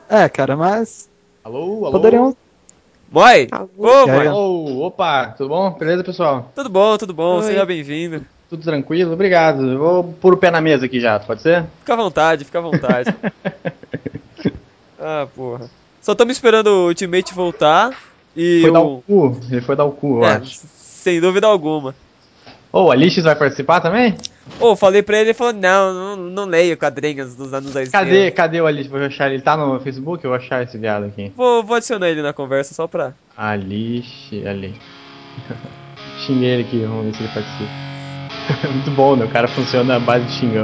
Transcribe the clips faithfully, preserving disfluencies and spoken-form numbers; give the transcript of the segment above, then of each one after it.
É, cara, mas... Alô, alô? Poderiam... Boy! Ô, E aí? boy! Alô, opa, tudo bom? Beleza, pessoal? Tudo bom, tudo bom, Oi. seja bem-vindo. Tudo tranquilo? Obrigado. Eu vou pôr o pé na mesa aqui já, pode ser? Fica à vontade, fica à vontade. Ah, porra. Só estamos esperando o Ultimate voltar e Foi dar o... o cu, ele foi dar o cu, eu É, acho. sem dúvida alguma. Ô, a Alix vai participar também? Ô, falei pra ele, ele falou, não, não, não leio quadrinhos dos anos dois mil. Cadê, cadê o Alix? Vou achar ele. Ele tá no Facebook? Eu vou achar esse viado aqui. Vou, vou adicionar ele na conversa só pra... Alix, ali. Xinguei ele aqui, vamos ver se ele participa. Muito bom, né? O cara funciona à base de xingão.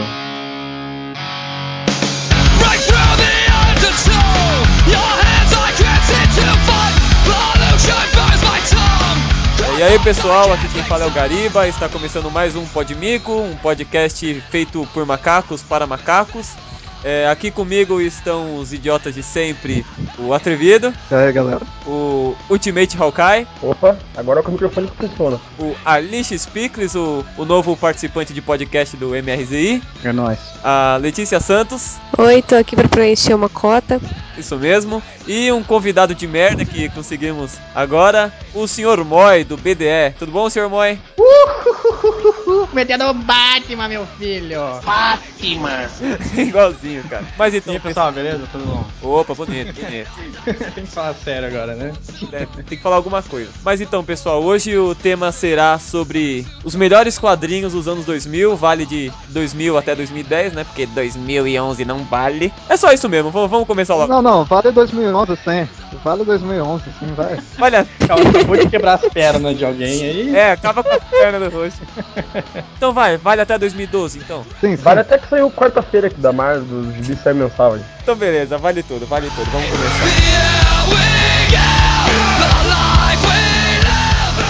Right through the undertow, your hands I can't seem to find. Pollution burns my tongue. E aí, pessoal, aqui quem fala é o Gariba, está começando mais um Podmico, um podcast feito por macacos para macacos. É, aqui comigo estão os idiotas de sempre, o Atrevido, E aí, galera? o Ultimate Hawkeye, Opa, agora é com o microfone que funciona. o Alice Pickles, o, o novo participante de podcast do M R Z I, É nóis. a Letícia Santos, Oi, tô aqui pra preencher uma cota. isso mesmo, e um convidado de merda que conseguimos agora, o senhor Moy do B D E. Tudo bom, senhor Moy? Metendo o Batman, meu filho! Batman! Igualzinho, cara. Mas E então, aí, pessoal, beleza? Tudo bom? opa, bonito, bonito. Tem que falar sério agora, né? É, tem que falar alguma coisa. Mas então, pessoal, hoje o tema será sobre os melhores quadrinhos dos anos dois mil, vale de dois mil até dois mil e dez, né? Porque dois mil e onze não vale. É só isso mesmo, vamos, vamos começar logo. Não, não, vale dois mil e onze, sim. Vale dois mil e onze, sim, vai. Olha, Calma, acabou de quebrar as pernas de alguém aí. é, acaba com a perna do rosto. Então vai, vale até dois mil e doze, então. Sim, sim. Vale até que saiu quarta-feira aqui da Mar, do Gibi Série Mensal. Aí. Então beleza, vale tudo, vale tudo. Vamos começar. Here we go, the life we live.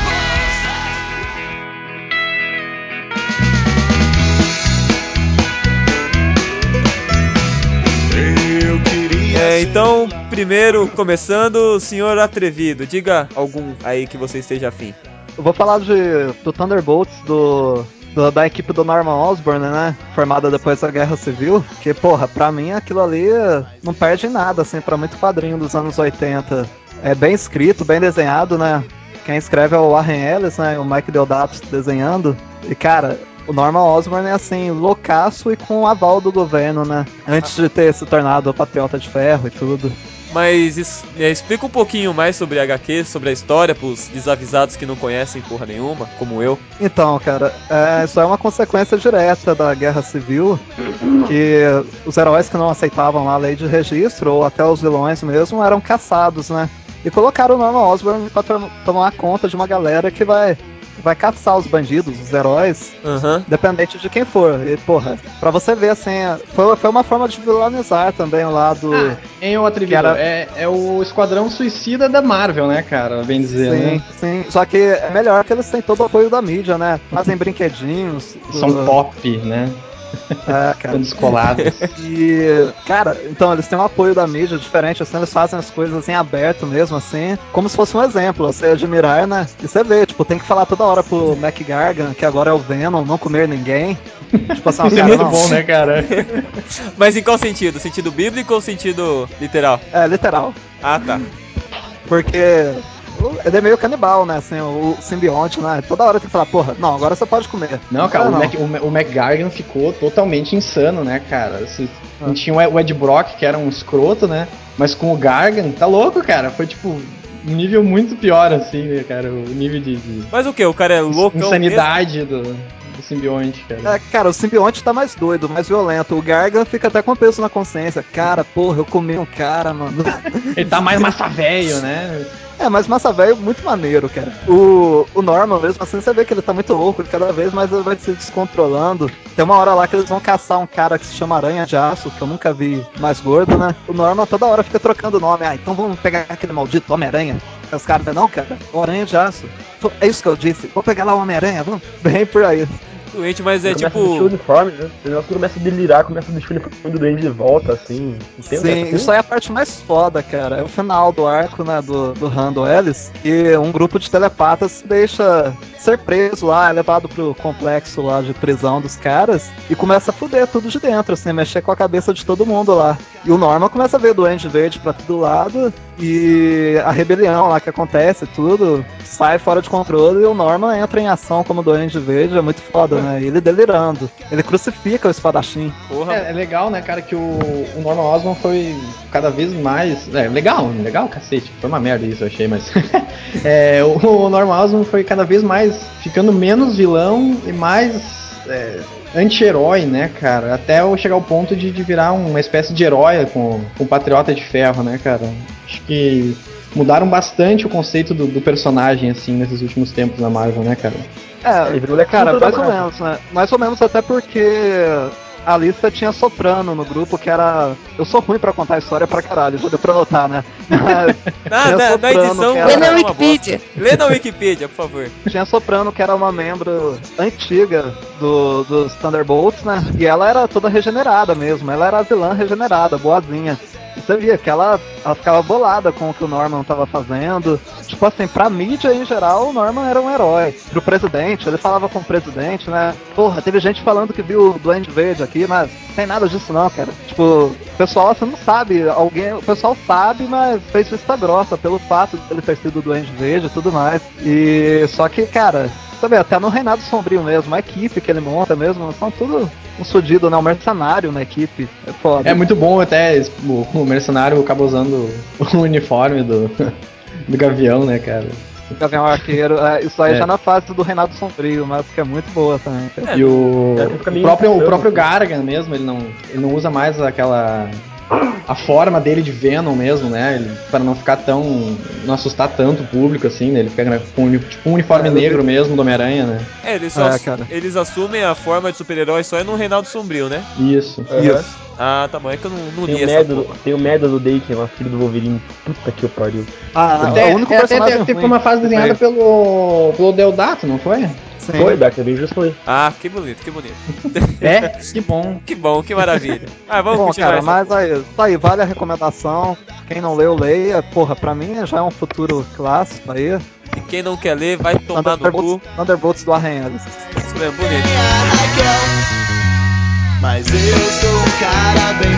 É, então, primeiro, começando, senhor Atrevido, diga algum aí que você esteja afim. Eu vou falar de, do Thunderbolts, do, do- da equipe do Norman Osborn, né? Formada depois da Guerra Civil. Que, porra, pra mim aquilo ali não perde em nada, assim, pra muito quadrinho dos anos oitenta. É bem escrito, bem desenhado, né? Quem escreve é o Warren Ellis, né? O Mike Deodato desenhando. E, cara, o Norman Osborn é, assim, loucaço e com o aval do governo, né? Antes de ter se tornado o Patriota de Ferro e tudo. Mas es- é, explica um pouquinho mais sobre a H Q, sobre a história, pros desavisados que não conhecem porra nenhuma, como eu. Então, cara, é, isso é uma consequência direta da Guerra Civil, que os heróis que não aceitavam a lei de registro, ou até os vilões mesmo, eram caçados, né? E colocaram o Norman Osborn pra to- tomar conta de uma galera que vai, vai caçar os bandidos, os heróis, Aham. independente de quem for. E, porra, pra você ver, assim, foi, foi uma forma de vilanizar também o lado... Ah, em o atrevido, Que era- é, é o Esquadrão Suicida da Marvel, né, cara? Bem dizer, Sim, né? sim. Só que é melhor que eles têm todo o apoio da mídia, né? Fazem brinquedinhos. São uh, pop, né? É, cara. São descolados. E, cara, então eles têm um apoio da mídia diferente, assim, eles fazem as coisas em aberto mesmo, assim, como se fosse um exemplo, você admirar, né? E você vê, tipo, tem que falar toda hora pro Mac Gargan, que agora é o Venom, não comer ninguém. Tipo assim, Isso é cara, muito não. bom, né, cara? Mas em qual sentido? Sentido bíblico ou sentido literal? É, literal. Ah, tá. Porque ele é meio canibal, né? Assim, o simbionte, né? Toda hora tem que falar, porra, não, agora você pode comer. Não, cara, Ah, o, não. Mac, o, Ma- o McGargan ficou totalmente insano, né, cara? Se- A gente tinha o Ed Brock, que era um escroto, né? Mas com o Gargan, tá louco, cara? Foi, tipo, um nível muito pior, assim, né, cara? O nível de, de Mas o que? O cara é louco? insanidade do, do simbionte, cara. É, cara, o simbionte tá mais doido, mais violento. O Gargan fica até com peso na consciência. Cara, porra, eu comi um cara, mano. Ele tá mais massa velho, né? É, mas massa velho muito maneiro, cara. O, o Norman mesmo, assim, você vê que ele tá muito louco, cada vez mais ele vai se descontrolando. Tem uma hora lá que eles vão caçar um cara que se chama Aranha de Aço, que eu nunca vi mais gordo, né? O Norman toda hora fica trocando o nome. Ah, então vamos pegar aquele maldito Homem-Aranha. Aí os caras, não, cara, o Aranha de Aço. É isso que eu disse, vou pegar lá o Homem-Aranha, vamos. Bem por aí. Doente, mas é Ele começa a tipo... vestir o uniforme, né? O negócio começa a delirar, começa a vestir o uniforme do Duende de volta, assim. Entende? Sim, isso aí é a parte mais foda, cara. É o final do arco, né, do, do Randall Ellis, e um grupo de telepatas se deixa ser preso lá, é levado pro complexo lá de prisão dos caras, e começa a fuder tudo de dentro, assim, mexer com a cabeça de todo mundo lá. E o Norman começa a ver o Duende Verde pra todo lado, e a rebelião lá que acontece, tudo, sai fora de controle, e o Norman entra em ação como Duende Verde, é muito foda, né? E ele delirando. Ele crucifica o espadachim. Porra, É, é legal, né, cara, que o, o Norman Osborn foi cada vez mais... É, legal, legal, cacete. Foi uma merda isso, eu achei, mas... é, o, o Norman Osborn foi cada vez mais ficando menos vilão e mais é, anti-herói, né, cara? Até eu chegar ao ponto de, de virar uma espécie de herói com, com o Patriota de Ferro, né, cara? Acho que mudaram bastante o conceito do, do personagem, assim, nesses últimos tempos na Marvel, né, cara? É, Ele virou Lex cara, Luthor mais da ou Marvel. menos, né? Mais ou menos até porque a lista tinha Soprano no grupo, que era... Eu sou ruim pra contar a história pra caralho, já deu pra notar, né? Mas na, tinha na, na Soprano, edição... que Lê era... na uma Wikipedia. bosta. Lê na Wikipedia, por favor. Tinha Soprano, que era uma membro antiga do, dos Thunderbolts, né? E ela era toda regenerada mesmo, ela era a vilã regenerada, boazinha. E você via que ela, ela ficava bolada com o que o Norman tava fazendo. Tipo assim, pra mídia em geral, o Norman era um herói. Pro presidente, ele falava com o presidente, né? Porra, teve gente falando que viu o Duende Verde aqui, mas não tem nada disso não, cara. Tipo, o pessoal, você não sabe, alguém, o pessoal sabe, mas fez vista grossa pelo fato de ele ter sido o Duende Verde e tudo mais. E só que, cara, sabe, até no Reinado Sombrio mesmo, a equipe que ele monta mesmo, são tudo um sudido, né? Um mercenário na equipe. É foda. É muito bom até o, o mercenário acaba usando o uniforme do, do Gavião, né, cara? O Gavião Arqueiro, é, isso aí É. já na fase do Reinado Sombrio, mas que é muito boa também. Cara. É, E o, é, fica o meio próprio, o insano, próprio assim. Gargan mesmo, ele não, ele não usa mais aquela... A forma dele de Venom mesmo, né? Ele, para não ficar tão... Não assustar tanto o público, assim, né? Ele fica com uni- tipo um uniforme É, eu negro vi- mesmo do Homem-Aranha, né? É, eles, só, É, cara. eles assumem a forma de super-herói só é no Reinaldo Sombrio, né? Isso. Aham. Ah, tá bom, é que eu não, não Tem li o, essa merda porra. do, tem o merda do Daken lá, filho do Wolverine. Puta que eu pariu. Ah, Até, o único é, até personagem teve, teve ruim uma fase que desenhada veio. pelo, pelo Deodato, não foi? Sim. Foi, Dark Avengers foi. Ah, que bonito, que bonito. É? Que bom. Que bom, que maravilha. Ah, vamos Bom, continuar cara, essa mas porra. aí, tá aí, vale a recomendação. Quem não leu, leia. Porra, pra mim já é um futuro clássico aí. E quem não quer ler, vai tomar no cu. Thunderbolts, Thunderbolts do Arranha-Elis. Isso mesmo, bonito. Mas eu sou um cara bem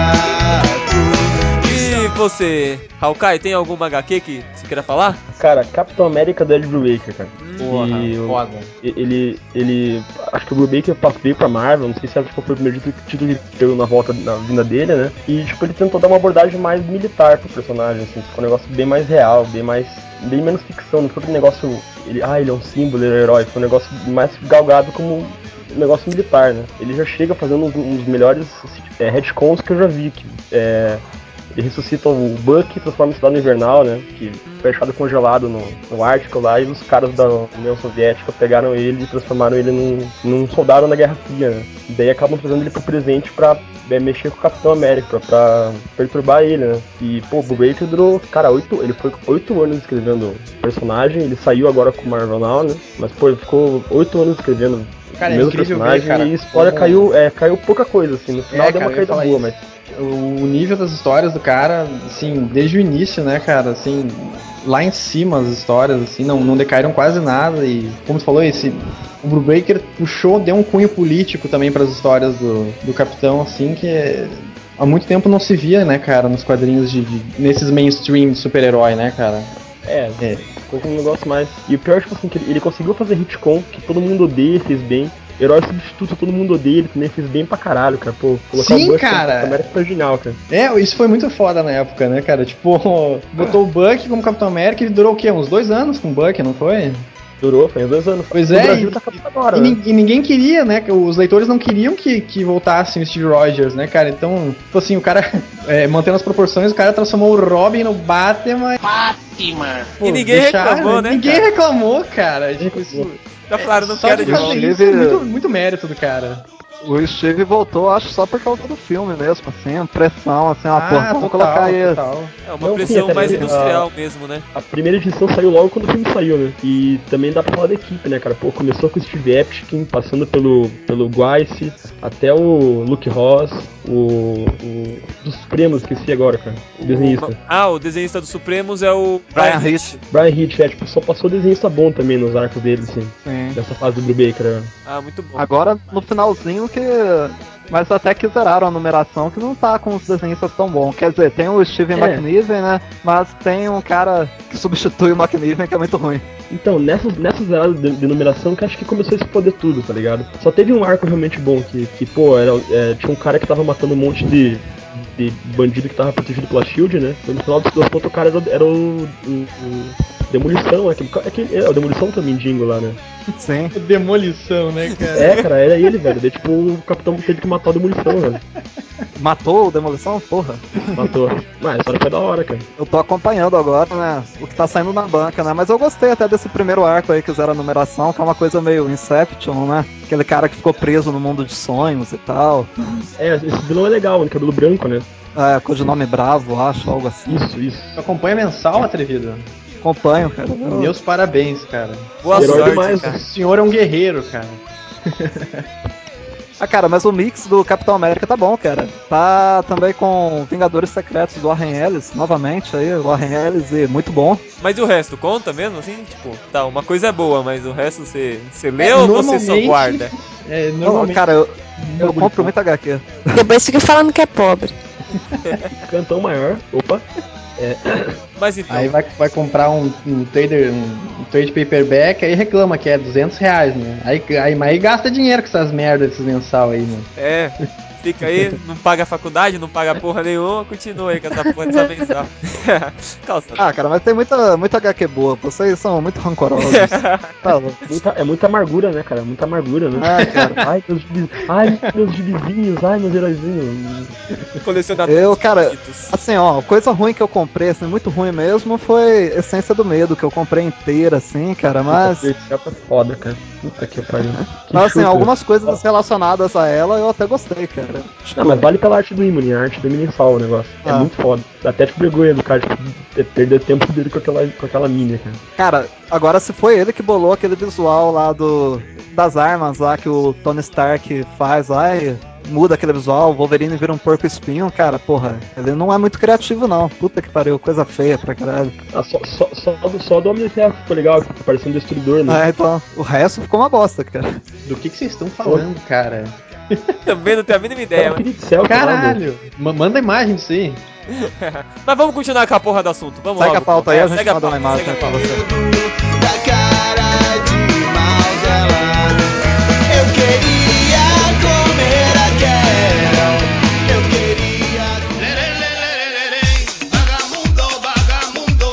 pacato. E você, Hawkeye, tem alguma H Q que você queira falar? Cara, Capitão América do Ed Brubaker, cara. Porra, E o- foda. Ele, ele, acho que o Brubaker veio pra Marvel, não sei se acho que foi o primeiro título, título que ele pegou na volta, na vinda dele, né? E, tipo, ele tentou dar uma abordagem mais militar pro personagem, assim, ficou um negócio bem mais real, bem mais, bem menos ficção, não foi aquele negócio, ele, ah, ele é um símbolo, ele é um herói, foi um negócio mais galgado como um negócio militar, né? Ele já chega fazendo uns, uns melhores é, retcons que eu já vi, que é... Ele ressuscita o Buck e transforma a cidade invernal, né? Que foi achado congelado no, no Ártico lá, e os caras da União Soviética pegaram ele e transformaram ele num, num soldado na Guerra Fria, né? E daí acabam trazendo ele pro presente pra é, mexer com o Capitão América, pra, pra perturbar ele, né? E, pô, o Brubaker durou, cara, oito, ele foi oito anos escrevendo o personagem, ele saiu agora com o Marvel Now, né? Mas, pô, ele ficou oito anos escrevendo Cara, o é mesmo incrível personagem, ver, cara, e a história como- caiu, é, caiu pouca coisa, assim, no final É, deu cara, uma eu ia caída falar boa, isso. mas... O nível das histórias do cara, assim, desde o início, né, cara, assim, lá em cima as histórias, assim, não, não decaíram quase nada e, como tu falou, esse, o Brubaker puxou, deu um cunho político também para as histórias do, do Capitão, assim, que é- há muito tempo não se via, né, cara, nos quadrinhos de, de nesses mainstream de super-herói, né, cara. É, É. ficou com um negócio mais. E o pior, tipo assim, que ele, ele conseguiu fazer hitcom, que todo mundo odeia, fez bem. Herói substituto, todo mundo odeia, ele também fez bem pra caralho, cara. Pô, colocar Sim, o Buck cara. na América foi genial, cara. É, isso foi muito foda na época, né, cara, tipo, botou o Buck como Capitão América e durou o quê, uns dois anos com o Buck, não foi? Durou, foi uns dois anos. Pois No é, Brasil e, tá acabando agora, e, né? nin- e ninguém queria, né? que Os leitores não queriam que, que voltasse o Steve Rogers, né, cara? Então, tipo assim, o cara, é, mantendo as proporções, o cara transformou o Robin no Batman. Fátima. Pô, E ninguém deixaram, reclamou, né, Ninguém cara? reclamou, cara. Tipo, isso, Já falaram, não só quero de de fazer volta. isso é muito, muito mérito do cara. O Steve voltou, acho, só por causa do filme mesmo, assim, pressão, assim, uma Ah, porra, vamos total, colocar aí. total. É uma Não, pressão sim, até mais porque, industrial ah, mesmo, né? A primeira edição saiu logo quando o filme saiu, né? E também dá pra falar da equipe, né, cara? Pô, começou com o Steve Epstein, passando pelo, pelo Guice, até o Luke Ross, o, o dos Supremos, esqueci agora, cara. O desenhista. Ah, o desenhista dos Supremos é o Brian Hitch. Brian Hitch, é, tipo, só passou desenhista bom também nos arcos dele, assim. Sim. Dessa fase do Brubaker, né? Ah, muito bom. Agora, no finalzinho, que. Mas até que zeraram a numeração, que não tá com os desenhistas tão bons. Quer dizer, tem o Steven É. McNiven, né? Mas tem um cara que substitui o McNiven que é muito ruim. Então, nessas, nessas zeradas de, de numeração que acho que começou a se poder tudo, tá ligado? Só teve um arco realmente bom, que, que pô, era, é, tinha um cara que tava matando um monte de, de bandido que tava protegido pela SHIELD, né? Mas no final das contas o cara era, era o, o, o Demolição, aquele, aquele, é, o Demolição que é o mendigo lá, né? Sim. Demolição, né, cara? É, cara, era ele, velho. Daí, tipo, o capitão teve que matar o Demolição, velho. Matou o Demolição? Porra. Matou. Mas a história foi da hora, cara. Eu tô acompanhando agora, né? O que tá saindo na banca, né? Mas eu gostei até desse primeiro arco aí que zera a numeração, que é uma coisa meio Inception, né? Aquele cara que ficou preso no mundo de sonhos e tal. É, esse vilão é legal, de cabelo branco, né? É, codinome Bravo, acho, algo assim. Isso, isso. Acompanha mensal, atrevido? Acompanho, cara. Meus parabéns, cara. Boa Herói sorte, demais, cara. O senhor é um guerreiro, cara. Ah, cara, mas o mix do Capitão América tá bom, cara. Tá também com Vingadores Secretos do Warren Ellis, novamente aí, o Warren Ellis, e muito bom. Mas e o resto, conta mesmo, assim? Tipo, tá, uma coisa é boa, mas o resto você, você lê É, ou você só normalmente- guarda? É, Não, normalmente... cara, eu, eu compro muito H Q. Depois fica falando que é pobre. Cantão maior. Opa. Mas então, Aí vai, vai comprar um, um trader, um, um trade paperback, aí reclama que é duzentos reais, né? Aí, aí, mas aí gasta dinheiro com essas merdas, esses mensal aí, né? é, fica aí, não paga a faculdade, não paga porra nenhuma, continua aí com essa porra dessa mensal. Calça. Ah, cara, mas tem muita, muita H Q boa, vocês são muito rancorosos. Tá louco. Muita, é muita amargura, né, cara? Muita amargura, né? Ah, cara. Ai, meus gibi... Ai, meus gibizinhos, ai, meus heróizinhos. Colecionador Eu, de cara, bonitos. assim, ó, coisa ruim que eu comprei, assim, muito ruim mesmo, foi Essência do Medo, que eu comprei inteira, assim, cara, mas... Puta, esse é foda, cara. Puta que pariu. Que Mas, assim, chuta. algumas coisas relacionadas a ela eu até gostei, cara. Não, mas vale pela arte do Imune, a arte do Imune salva o negócio. É Ah. muito foda. Dá até tipo vergonha do cara, tipo, ter- perder tempo dele com aquela, com aquela mini, cara. Cara, agora se foi ele que bolou aquele visual lá do das armas lá que o Tony Stark faz lá e muda aquele visual, o Wolverine vira um porco espinho, cara, porra, ele não é muito criativo não. Puta que pariu, coisa feia pra caralho. Ah, só, só, só, do, só do Homem de Ferro ficou legal, que parecia um destruidor, né? Ah, então, o resto ficou uma bosta, cara. Do que que vocês estão falando, cara? Também não tenho a mínima ideia, Tava mas... aquele de céu, Caralho! Ma- manda imagem disso aí. mas vamos continuar com a porra do assunto, vamos Segue logo. a pauta pô. aí, É, a gente segue a manda uma pauta, imagem segue a pra pauta. você. Da cara de mal dela. Eu queria comer aquela. Eu queria. Vagamundo, vagamundo.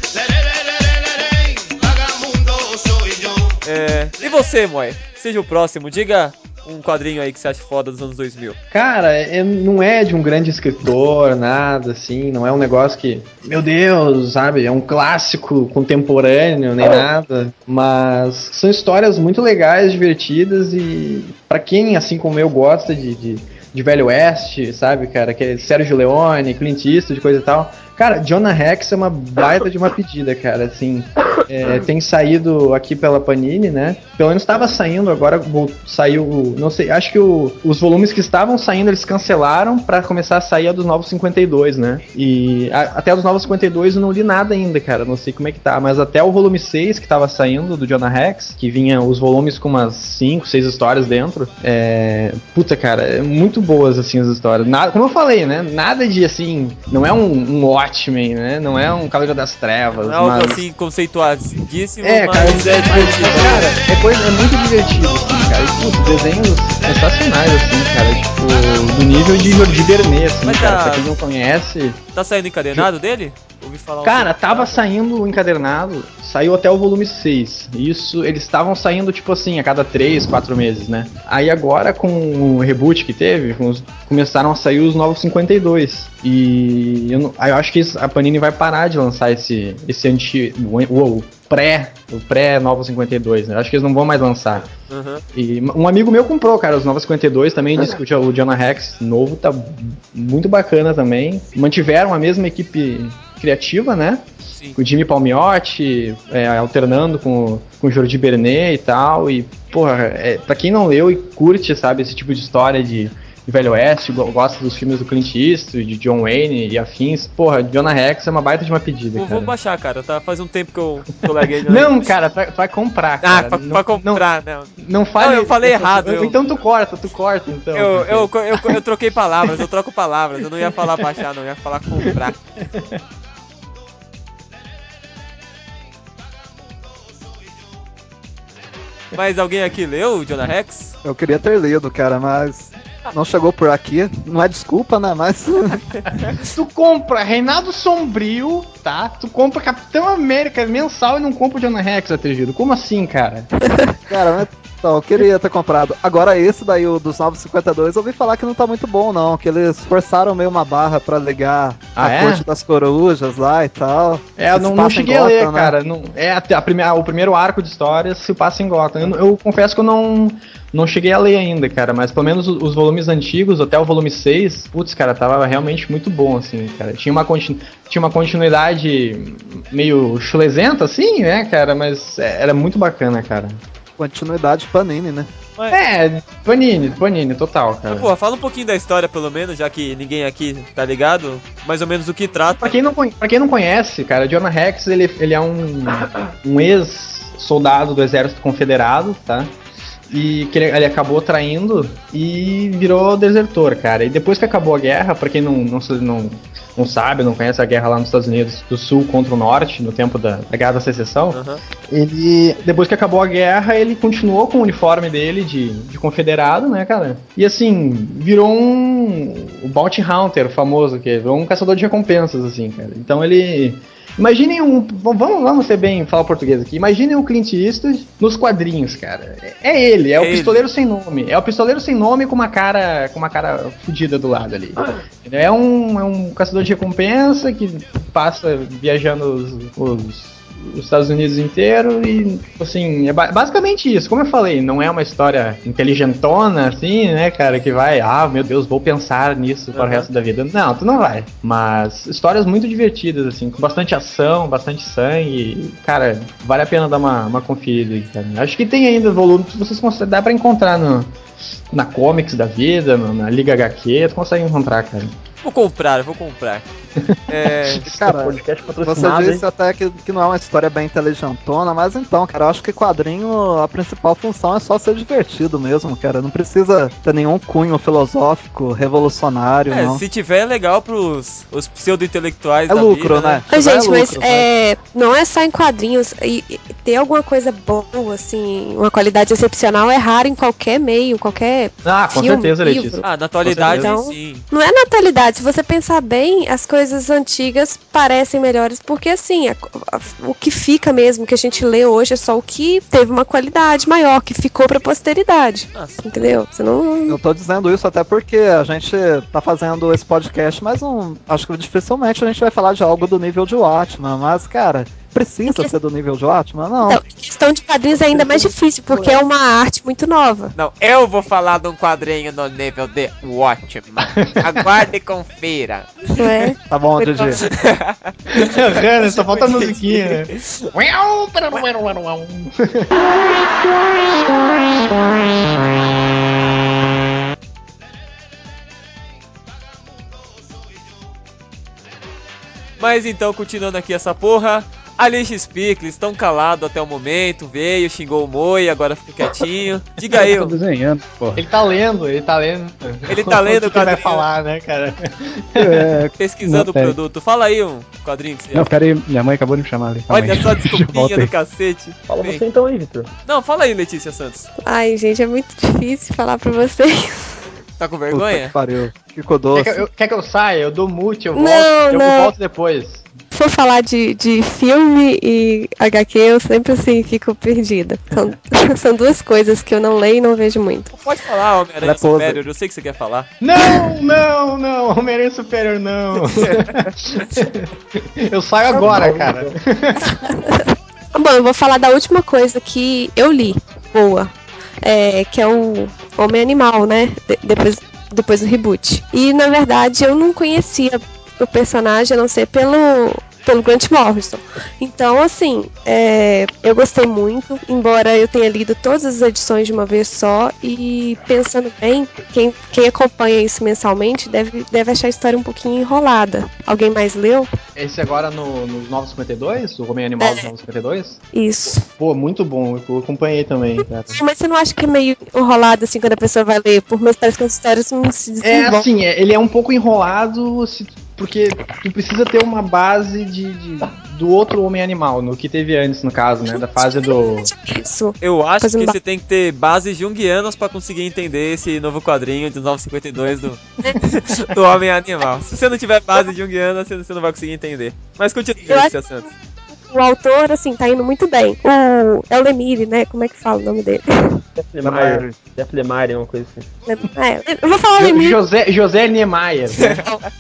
Vagamundo sou eu. É, e você, Moy? Seja o próximo, diga um quadrinho aí que você acha foda dos anos dois mil. Cara, é- não é de um grande escritor, nada assim, não é um negócio que, meu Deus, sabe, é um clássico contemporâneo, nem nada, mas são histórias muito legais, divertidas e pra quem, assim como eu, gosta de, de, de Velho Oeste, sabe, cara, que é Sérgio Leone, Clint Eastwood, coisa e tal. Cara, Jonah Rex é uma baita de uma pedida, cara, assim, é, tem saído aqui pela Panini, né, pelo menos estava saindo, agora vou, saiu, não sei, acho que o, os volumes que estavam saindo eles cancelaram pra começar a sair a dos Novos cinquenta e dois, né, e a, até os Novos cinquenta e dois eu não li nada ainda, cara, não sei como é que tá, mas até o volume seis que tava saindo do Jonah Rex, que vinha os volumes com umas cinco, seis histórias dentro, é, puta, cara, é muito boas, assim, as histórias, nada, como eu falei, né, nada de, assim, não é um, um Watchmen, né, não é um Cavaleiro das Trevas, Não é algo mas... assim conceituadíssimo, É, mas cara, é mas, divertido. cara, é, coisa, é muito divertido, assim, cara. E, putz, desenhos sensacionais, assim, cara. Tipo, do nível de Jordi Bernet, assim, Mas cara. tá- Pra quem não conhece. Tá saindo encadenado dele? Ouvi falar um Cara, pouco. tava saindo o encadernado, saiu até o volume seis. Isso, eles estavam saindo, tipo assim, a cada três, quatro meses, né? Aí agora, com o reboot que teve, com os- começaram a sair os novos cinquenta e dois. E eu, não- aí eu acho que a Panini vai parar de lançar esse, esse anti. Uou, pré, o pré-Nova cinquenta e dois, né? Eu acho que eles não vão mais lançar. Uhum. E um amigo meu comprou, cara, os Nova cinquenta e dois também, disse que o Jonah Rex novo tá muito bacana também. Mantiveram a mesma equipe criativa, né? Sim. Com o Jimmy Palmiotti, é, alternando com, com o Jordi Bernet e tal. E, porra, é, pra quem não leu e curte, sabe, esse tipo de história de, de Velho Oeste, gosta dos filmes do Clint Eastwood, de John Wayne e afins, porra, Jonah Rex é uma baita de uma pedida, Vou, cara. vou baixar, cara. Tá, faz um tempo que eu, que eu larguei. Não, cara, tu vai, tu vai comprar, Ah, cara. pra, não, pra comprar, não. Não, não fale. Não, eu falei errado, eu- Então tu corta, tu corta, então. Eu, porque- eu, eu, eu, eu troquei palavras, eu troco palavras. Eu não ia falar baixar, não. Eu ia falar comprar. Mas alguém aqui leu o Jonah Rex? Eu queria ter lido, cara, mas não chegou por aqui. Não é desculpa, né? Mas. Tu compra Reinado Sombrio, tá? Tu compra Capitão América mensal e não compra o Jonah Rex, Atrevido. Como assim, cara? Cara, mas, então, eu queria ter comprado. Agora, esse daí, o dos Novos cinquenta e dois, eu ouvi falar que não tá muito bom, não. Que eles forçaram meio uma barra pra ligar Ah, a é? Corte das Corujas lá e tal. É, eu Se não, não passa em cheguei a ler, Gotham, né? cara. Não, é a, a primeira, o primeiro arco de histórias se passa em Gotham. Eu, eu confesso que eu não, não cheguei a ler ainda, cara. Mas pelo menos os, os volumes antigos, até o volume seis, putz, cara, tava realmente muito bom, assim, cara. Tinha uma, continu, tinha uma continuidade meio chulesenta, assim, né, cara? Mas é, era muito bacana, cara. Continuidade Panini, né? Mas, É, Panini, Panini, total, cara. mas, porra, fala um pouquinho da história, pelo menos, já que ninguém aqui tá ligado. Mais ou menos do que trata. Pra quem não, conhe- pra quem não conhece, cara, Jonah Rex, ele, ele é um, um ex-soldado do exército confederado, tá? E que ele, ele acabou traindo e virou desertor, cara. E depois que acabou a guerra, pra quem não, não, se- não, não sabe, não conhece a guerra lá nos Estados Unidos do Sul contra o Norte, no tempo da, da Guerra da Secessão, Aham. ele, depois que acabou a guerra, ele continuou com o uniforme dele de, de confederado, né, cara? E assim, virou um. O Bounty Hunter, o famoso, que virou um caçador de recompensas, assim, cara. Então ele. Imaginem um. Vamos, vamos ser bem, falar português aqui. Imaginem o Clint Eastwood nos quadrinhos, cara. É ele, é, É o ele. pistoleiro sem nome. É o pistoleiro sem nome com uma cara. Com uma cara fodida do lado ali. É um, é um caçador de recompensa que passa viajando os, os os Estados Unidos inteiro e, assim, é ba- basicamente isso. Como eu falei, não é uma história inteligentona, assim, né, cara, que vai, ah, meu Deus, vou pensar nisso para o Uhum. resto da vida. Não, tu não vai. Mas histórias muito divertidas, assim, com bastante ação, bastante sangue. Cara, vale a pena dar uma, uma conferida aí, cara. Acho que tem ainda volume que vocês conseguem, dá pra encontrar no, na Comics da vida, no- na Liga H Q, tu consegue encontrar, cara. Vou comprar, vou comprar. É. Cara, podcast você patrocinado, disse hein? até que, que não é uma história bem inteligentona, mas então, cara, eu acho que quadrinho, a principal função é só ser divertido mesmo, cara. Não precisa ter nenhum cunho filosófico, revolucionário, É, não. se tiver é legal pros os pseudo-intelectuais É da lucro, vida, né? Ô, Isso daí gente, mas lucro, né? é, não é só em quadrinhos. E, e ter alguma coisa boa, assim, uma qualidade excepcional é raro em qualquer meio, qualquer Ah, com filme, certeza, livro. Letícia. Ah, na atualidade, certeza. sim. Não é na atualidade, se você pensar bem, as coisas antigas parecem melhores, porque assim, a- a- o que fica mesmo, que a gente lê hoje é só o que teve uma qualidade maior, que ficou pra posteridade. Nossa. Entendeu? Você não. Eu tô dizendo isso até porque a gente tá fazendo esse podcast, mas um, acho que dificilmente a gente vai falar de algo do nível de Watchman, mas, cara, precisa Que- ser do nível de Watchman? Não. Então, questão de quadrinhos é ainda mais difícil, porque é uma arte muito nova. Não, eu vou falar de um quadrinho no nível de Watchman. Aguarde e confira. Não é? Tá bom, Didi. Hanna, só falta a musiquinha, né? Mas então, continuando aqui essa porra, Alice Spickles, tão calado até o momento, veio, xingou o Moi, agora ficou quietinho. Diga aí, Tô desenhando, porra. Ele tá lendo, ele tá lendo. Ele tá lendo o o que ele vai quadrinho. falar, né, cara? É, pesquisando não, o pera. produto. Fala aí um quadrinho que você Não, pera aí, minha mãe acabou de me chamar ali. calma Olha aí. só a Deixa eu desculpinha voltar aí. do cacete. Fala Vem. você então aí, Vitor. Não, fala aí, Letícia Santos. Ai, gente, é muito difícil falar pra vocês. Tá com Puta vergonha? que pariu. Fico Quer doce. que, eu, quer que eu saia? Eu dou mute, eu volto, Não, eu não. volto depois. Se for falar de, de filme e H Q, eu sempre assim fico perdida. São, são duas coisas que eu não leio e não vejo muito. Pode falar, Homem-Aranha Leposa. Superior, eu sei que você quer falar. Não, não, não, Homem-Aranha Superior não. Eu saio agora, cara. Bom, eu vou falar da última coisa que eu li, boa, é, que é o Homem Animal, né? De- depois, depois do reboot. E na verdade eu não conhecia o personagem a não ser pelo, pelo Grant Morrison. Então, assim, é, eu gostei muito, embora eu tenha lido todas as edições de uma vez só. E pensando bem, quem, quem acompanha isso mensalmente deve, deve achar a história um pouquinho enrolada. Alguém mais leu? Esse agora no, nos Novos cinquenta e dois? O Homem Animal dos Novos cinquenta e dois? Isso. Pô, muito bom, eu acompanhei também, cara. Mas você não acha que é meio enrolado assim quando a pessoa vai ler? Por mais parece que as histórias não se É desenvolvem. assim, é- ele é um pouco enrolado se- porque tu precisa ter uma base de, de- do outro Homem Animal, no que teve antes, no caso, né? Da fase do. Isso. Eu acho Fazendo que ba- você tem que ter bases junguianas pra conseguir entender esse novo quadrinho de novecentos e cinquenta e dois do, do Homem Animal. Se você não tiver base junguiana, você você não vai conseguir entender. Mas continue, Eu acho- Tia Santos. O autor, assim, tá indo muito bem. O é o Lemire, né? Como é que fala o nome dele? Jeff Lemire, Jeff Lemire, uma coisa assim. É, eu vou falar Jo- Lemire. José, José Niemeyer, né?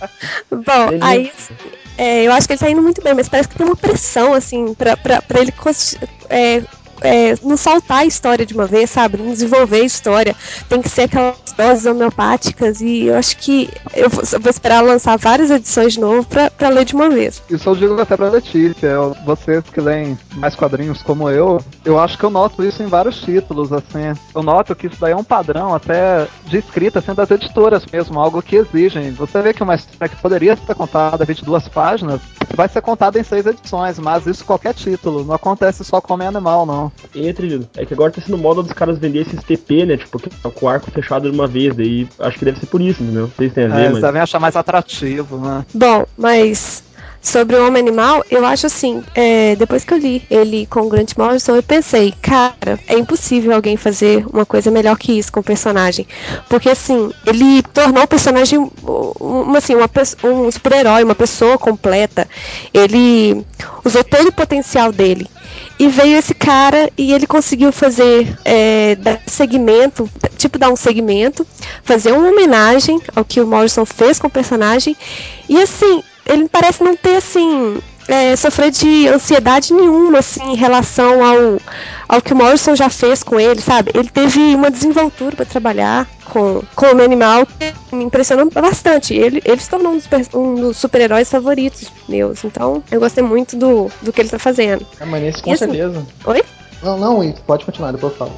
Bom, Ele- aí é, eu acho que ele tá indo muito bem, mas parece que tem uma pressão, assim, pra, pra, pra ele cons- é, é, não soltar a história de uma vez, sabe? Não desenvolver a história. Tem que ser aquelas doses homeopáticas e eu acho que eu vou, eu vou esperar lançar várias edições de novo pra, pra ler de uma vez. Isso eu digo até pra Letícia, eu- vocês que leem mais quadrinhos como eu, eu acho que eu noto isso em vários títulos, assim. Eu noto que isso daí é um padrão até de escrita, assim, das editoras mesmo, algo que exigem. Você vê que uma história que poderia ser contada em vinte e duas páginas, vai ser contada em seis edições, mas isso qualquer título, não acontece só com Homem Animal, não. E trilho, é que agora tá sendo moda dos caras vender esses T P, né? Tipo, que tá com o arco fechado de uma vez, daí acho que deve ser por isso, entendeu? Não sei se tem a ver, É, eles mas. devem achar mais atrativo, né? Bom, mas sobre o Homem Animal, eu acho assim, é, depois que eu li ele com o Grant Morrison, eu pensei, cara, é impossível alguém fazer uma coisa melhor que isso com o personagem. Porque assim, ele tornou o personagem um, assim, uma, pe- um super-herói, uma pessoa completa. Ele usou todo o potencial dele. E veio esse cara e ele conseguiu fazer, é, dar segmento, tipo dar um segmento, fazer uma homenagem ao que o Morrison fez com o personagem. E assim, ele parece não ter assim, é, sofrer de ansiedade nenhuma assim, em relação ao, ao que o Morrison já fez com ele, sabe? Ele teve uma desenvoltura para trabalhar com, com o animal que me impressionou bastante. Ele, ele se tornou um dos, per- um dos super-heróis favoritos meus. Então, eu gostei muito do, do que ele tá fazendo. Ah, mas nesse com E assim- certeza. Oi? Não, não, pode continuar, depois eu falo.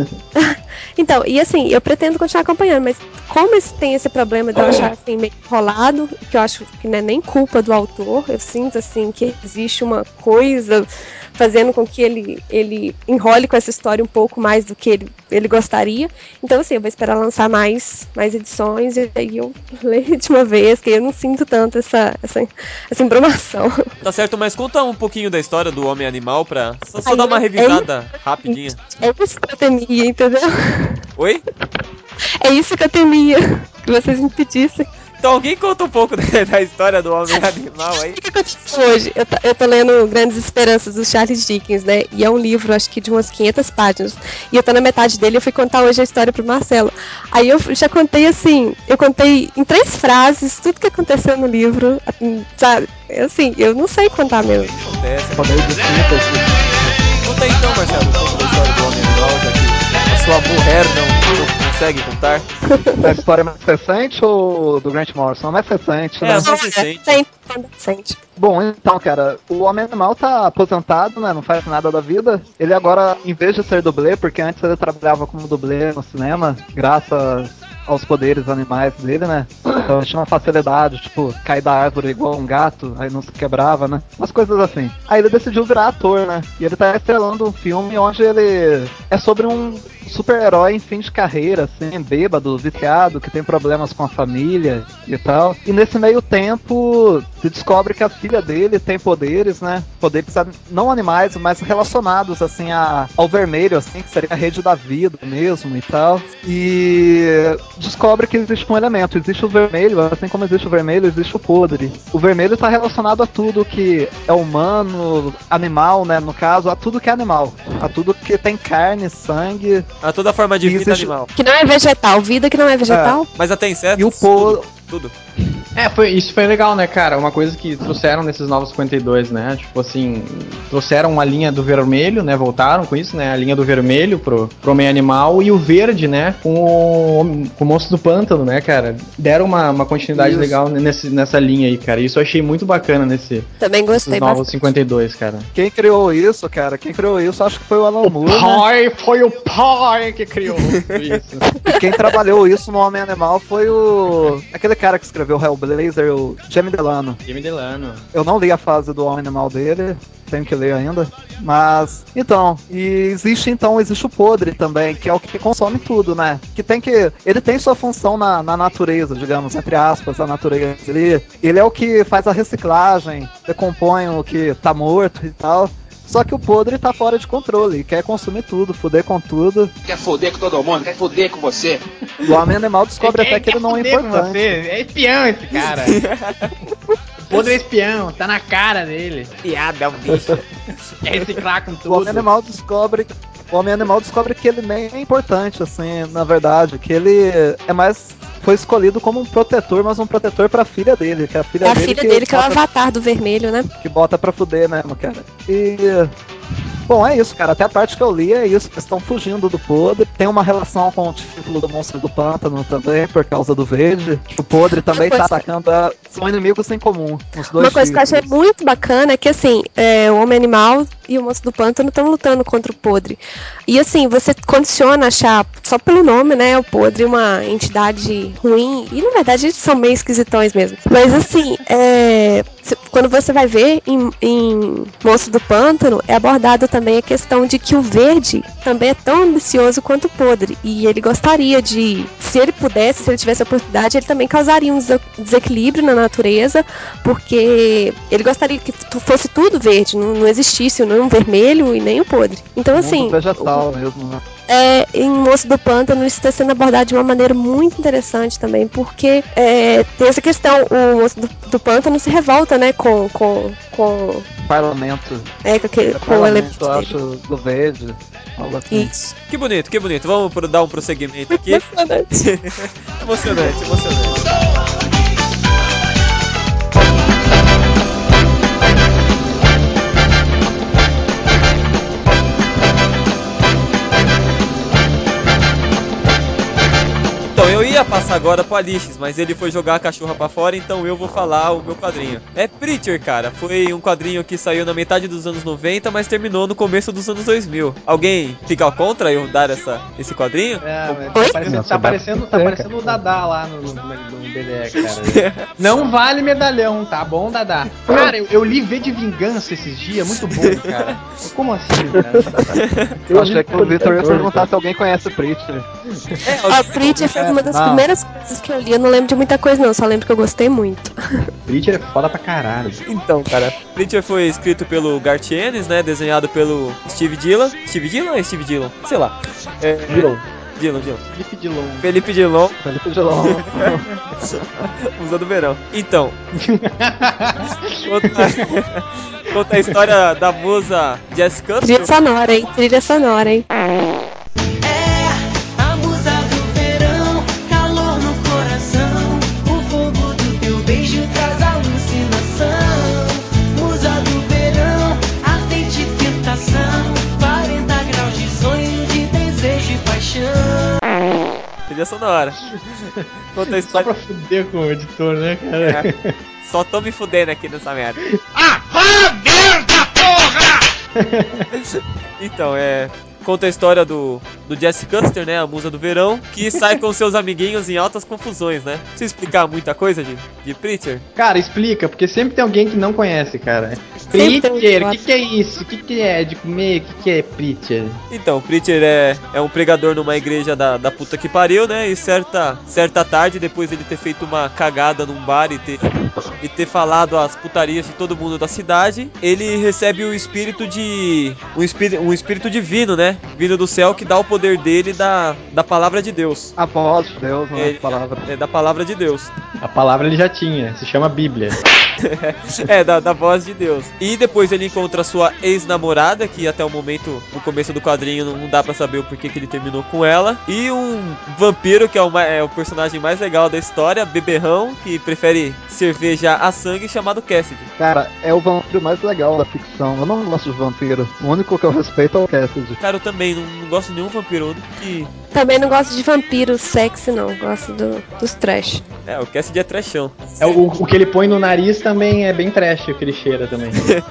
Então, e assim, eu pretendo continuar acompanhando, mas como esse, tem esse problema de eu achar assim meio enrolado, que eu acho que não é nem culpa do autor, eu sinto assim que existe uma coisa fazendo com que ele, ele enrole com essa história um pouco mais do que ele, ele gostaria. Então, assim, eu vou esperar lançar mais, mais edições e aí eu leio de uma vez, que eu não sinto tanto essa, essa, essa embromação. Tá certo, mas conta um pouquinho da história do Homem Animal pra só, só Aí, dar uma é- revisada rapidinha. É isso que eu temia, entendeu? Oi? É isso que eu temia, que vocês me pedissem. Então alguém conta um pouco da, da história do Homem Animal aí? O que aconteceu hoje? Eu, tô- eu tô lendo Grandes Esperanças do Charles Dickens, né? E é um livro, acho que de umas quinhentas páginas. E eu tô na metade dele e eu fui contar hoje a história pro Marcelo. Aí eu já contei assim, eu contei em três frases tudo que aconteceu no livro, sabe? Assim, eu não sei contar mesmo. Acontece. Poder de síntese. Conta aí então, Marcelo, um pouco da história do Homem Animal, já que a sua mulher não, não consegue contar. A história é mais recente ou do Grant Morrison? É mais recente, É, né? mais recente. Sempre, recente. Bom, então, cara, o Homem Animal tá aposentado, né? Não faz nada da vida. Ele agora, em vez de ser dublê, porque antes ele trabalhava como dublê no cinema, graças aos poderes animais dele, né? Então ele tinha uma facilidade, tipo, cair da árvore igual um gato, aí não se quebrava, né? Umas coisas assim. Aí ele decidiu virar ator, né? E ele tá estrelando um filme onde ele é sobre um super-herói em fim de carreira, assim, bêbado, viciado, que tem problemas com a família e tal. E nesse meio tempo se descobre que a filha dele tem poderes, né? Poderes não animais, mas relacionados, assim, a, ao vermelho, assim, que seria a rede da vida mesmo e tal. E descobre que existe um elemento, existe o vermelho, assim como existe o vermelho, existe o podre. O vermelho está relacionado a tudo que é humano, animal, né? No caso, a tudo que é animal. A tudo que tem carne, sangue. A toda forma de E vida existe- animal. Que não é vegetal, vida que não é vegetal. Mas até insetos, E o po- tudo, tudo. É, foi, isso foi legal, né, cara? Uma coisa que trouxeram nesses novos cinquenta e dois, né? Tipo assim, trouxeram uma linha do vermelho, né? Voltaram com isso, né? A linha do vermelho pro, pro Homem Animal e o verde, né? Com o, com o Monstro do Pântano, né, cara? Deram uma, uma continuidade Isso. legal nesse, nessa linha aí, cara. Isso eu achei muito bacana nesse, Também gostei nesses novos bastante. cinquenta e dois, cara. Quem criou isso, cara? Quem criou isso, acho que foi o Alan Moore, né? Pai, foi o pai que criou isso. E quem trabalhou isso no Homem Animal foi o... aquele cara que escreveu Hellblazer, o Jamie Delano. Jimmy Delano. Eu não li a fase do Homem Animal dele, tenho que ler ainda. Mas, então, e existe então, existe o podre também, que é o que consome tudo, né? Que tem que... Ele tem sua função na, na natureza, digamos, entre aspas, a natureza. Ele, ele é o que faz a reciclagem, decompõe o que tá morto e tal. Só que o podre tá fora de controle, quer consumir tudo, foder com tudo. Quer foder com todo mundo, quer foder com você. O Homem Animal descobre até que ele não é importante. Você. É espião esse cara. O podre é espião, tá na cara dele. Piada, é um bicho. Quer reciclar com O tudo. Homem Animal descobre. O Homem Animal descobre que ele nem é importante, assim, na verdade. Que ele é mais. Foi escolhido como um protetor, mas um protetor pra filha dele. Que é a filha É a dele filha dele que é o bota, avatar do vermelho, né? que bota pra fuder mesmo, cara. E. Bom, é isso, cara. Até a parte que eu li é isso. Eles estão fugindo do podre. Tem uma relação com o título do Monstro do Pântano também, por causa do verde. O podre também coisa- tá atacando. A... São inimigos em comum. Os dois Uma coisa que eu achei títulos. muito bacana é que, assim, é, o Homem Animal e o Monstro do Pântano estão lutando contra o Podre. E, assim, você condiciona achar, só pelo nome, né, o Podre uma entidade ruim. E, na verdade, eles são meio esquisitões mesmo. Mas, assim, é, se- quando você vai ver em, em Monstro do Pântano, é abordada também a questão de que o verde também é tão ambicioso quanto o Podre. E ele gostaria de, se ele pudesse, se ele tivesse a oportunidade, ele também causaria um desa- desequilíbrio na natureza, porque ele gostaria que tu- fosse tudo verde, não, não existisse nem um vermelho e nem o podre. Então, assim, Mundo vegetal mesmo, né? é, em Moço do Pântano isso está sendo abordado de uma maneira muito interessante também, porque é, tem essa questão, o Moço do, do Pântano se revolta, né, com, com, com, Parlamento. é, com, aquele, É com o parlamento, elemento eu dele. acho, do verde. Algo assim. Isso. Que bonito, que bonito. Vamos pro- dar um prosseguimento aqui. Emocionante. Emocionante, emocionante. Então, eu ia passar agora pro Alixis, mas ele foi jogar a cachorra pra fora, então eu vou falar o meu quadrinho. É Preacher, cara. Foi um quadrinho que saiu na metade dos anos noventa, mas terminou no começo dos anos dois mil. Alguém fica contra eu dar essa, esse quadrinho? É, mas Oi? tá parecendo, Não, tá você dá parecendo, tá pra- parecendo o Dadá lá no, no, no B D E, cara. Não vale medalhão, tá bom, Dadá? Cara, eu, eu li V de Vingança esses dias, muito bom, cara. Como assim, cara? Eu achei que o Victor ia Coletor, perguntar se alguém conhece o Preacher. A Preacher foi uma das não. primeiras coisas que eu li, eu não lembro de muita coisa não, só lembro que eu gostei muito. Preacher é foda pra caralho. Então, cara, Preacher foi escrito pelo Garth Ennis, né? Desenhado pelo Steve Dillon. Steve Dillon ou é Steve Dillon? Sei lá. É, Dillon. Dillon, Dillon. Felipe Dilon. Felipe Dillon, Felipe Dilon. musa do verão. Então, conta, conta a história da musa Jess Trilha Custer. sonora, hein? Trilha sonora, hein? A musa do verão, calor no coração. O fogo do teu beijo traz alucinação. Musa do verão, ardente tentação. quarenta graus de sonho, de desejo e paixão. Trilha sonora. Conta a Só história. pra fuder com o editor, né, cara? É. Só tô me fudendo aqui nessa merda. Ah, ah, merda, porra! Então, é. Conta a história do, do Jesse Custer, né? A musa do verão, que sai com seus amiguinhos em altas confusões, né? Precisa explicar muita coisa de, de Preacher? Cara, explica, porque sempre tem alguém que não conhece, cara. Sempre tem um Preacher, o idiota. que, que é isso? O que, que é de comer? O que, que é Preacher? Então, Preacher é, é um pregador numa igreja da, da puta que pariu, né? E certa, certa tarde, depois de ele ter feito uma cagada num bar e ter, e ter falado as putarias de todo mundo da cidade, ele recebe o espírito de... Um espírito, um espírito divino, né? Vindo do céu, que dá o poder dele da, da palavra de Deus. A voz de Deus, né? É, A palavra. é da palavra de Deus. A palavra ele já tinha, se chama Bíblia. É, da, da voz de Deus. E depois ele encontra a sua ex-namorada, que até o momento, no começo do quadrinho, não dá pra saber o porquê que ele terminou com ela. E um vampiro, que é o, ma- é o personagem mais legal da história, beberrão, que prefere cerveja a sangue, chamado Cassidy. Cara, é o vampiro mais legal da ficção. Eu não gosto de vampiro. O único que eu respeito é o Cassidy. Cara, eu também não, não gosto de nenhum vampiro, o único que... Também não gosto de vampiro sexy, não. Gosto do, dos trash. É, o Cassidy é trashão. É, o, o que ele põe no nariz também é bem trash, o que ele cheira também.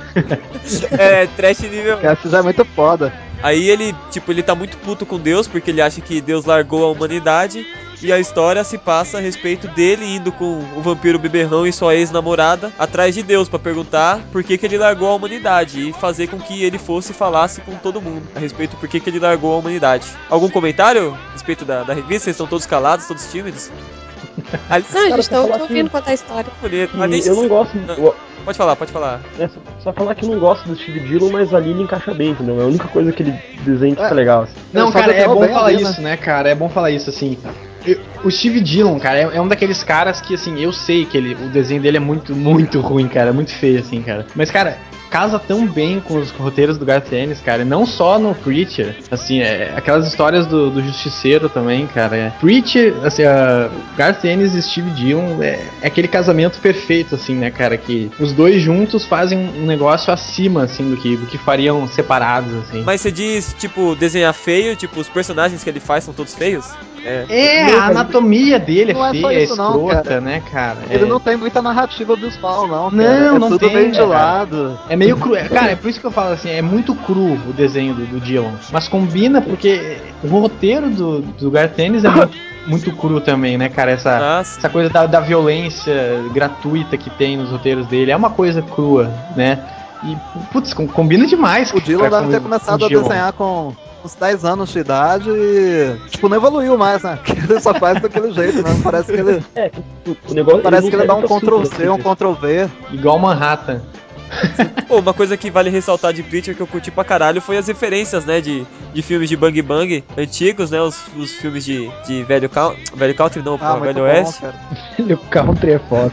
É, trash nível... O Cassidy é muito foda. Aí ele, tipo, ele tá muito puto com Deus, porque ele acha que Deus largou a humanidade. E a história se passa a respeito dele indo com o vampiro beberrão e sua ex-namorada atrás de Deus pra perguntar por que, que ele largou a humanidade e fazer com que ele fosse e falasse com todo mundo a respeito do porquê que ele largou a humanidade. Algum comentário a respeito da, da revista? Vocês estão todos calados, todos tímidos? Ali, Não, a gente tá pra falar ouvindo que- contar a história. bonito. E Mas nem eu não gosto. eu- Pode falar, pode falar. é, só, só falar que eu não gosto do Steve Dillon, mas ali ele encaixa bem, entendeu? É a única coisa que ele desenha que É. fica legal. Assim. Não, Eu só cara, é desenhou bom bem falar ali, isso, né, cara? É bom falar isso, assim. Eu- o Steve Dillon, cara, é, é um daqueles caras que, assim, eu sei que ele, o desenho dele é muito, muito ruim, cara. Muito feio, assim, cara. Mas, cara, casa tão bem com os roteiros do Garth Ennis, cara. E não só no Preacher. Assim, é, aquelas histórias do, do Justiceiro também, cara. É, Preacher, assim, a Garth Ennis e Steve Dillon é, é aquele casamento perfeito, assim, né, cara? Que os dois juntos fazem um negócio acima, assim, do que, do que fariam separados, assim. Mas você diz, tipo, desenhar feio, tipo, os personagens que ele faz são todos feios? É. É, Não, a anatomia dele não é é só feia, é isso não, escrota, cara. né, cara? Ele É- não tem muita narrativa visual, não. Cara. Não, é não tudo tem, meio de cara. lado. É meio cru. é- Cara, é por isso que eu falo assim, é muito cru o desenho do, do Dillon. Mas combina porque o roteiro do, do Garth Ennis é muito, muito cru também, né, cara? Essa, Nossa. essa coisa da, da violência gratuita que tem nos roteiros dele é uma coisa crua, né? E, putz, com- combina demais. O Dylan cara, deve com- ter com começado o a Dillon. desenhar com uns dez anos de idade e, tipo, não evoluiu mais, né? Ele só faz daquele jeito, né? Parece que ele, É, o, o negócio. parece não que ele serve dá um pra control super, C, um assim. control V. Igual Manhattan. Pô, uma coisa que vale ressaltar de Preacher que eu curti pra caralho foi as referências, né, de, de filmes de Bang Bang antigos, né, os, os filmes de, de velho, Country, velho Country não, Ah, pô, muito Velho bom, Oeste. cara. O country é foda.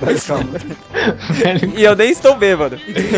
E eu nem estou bêbado.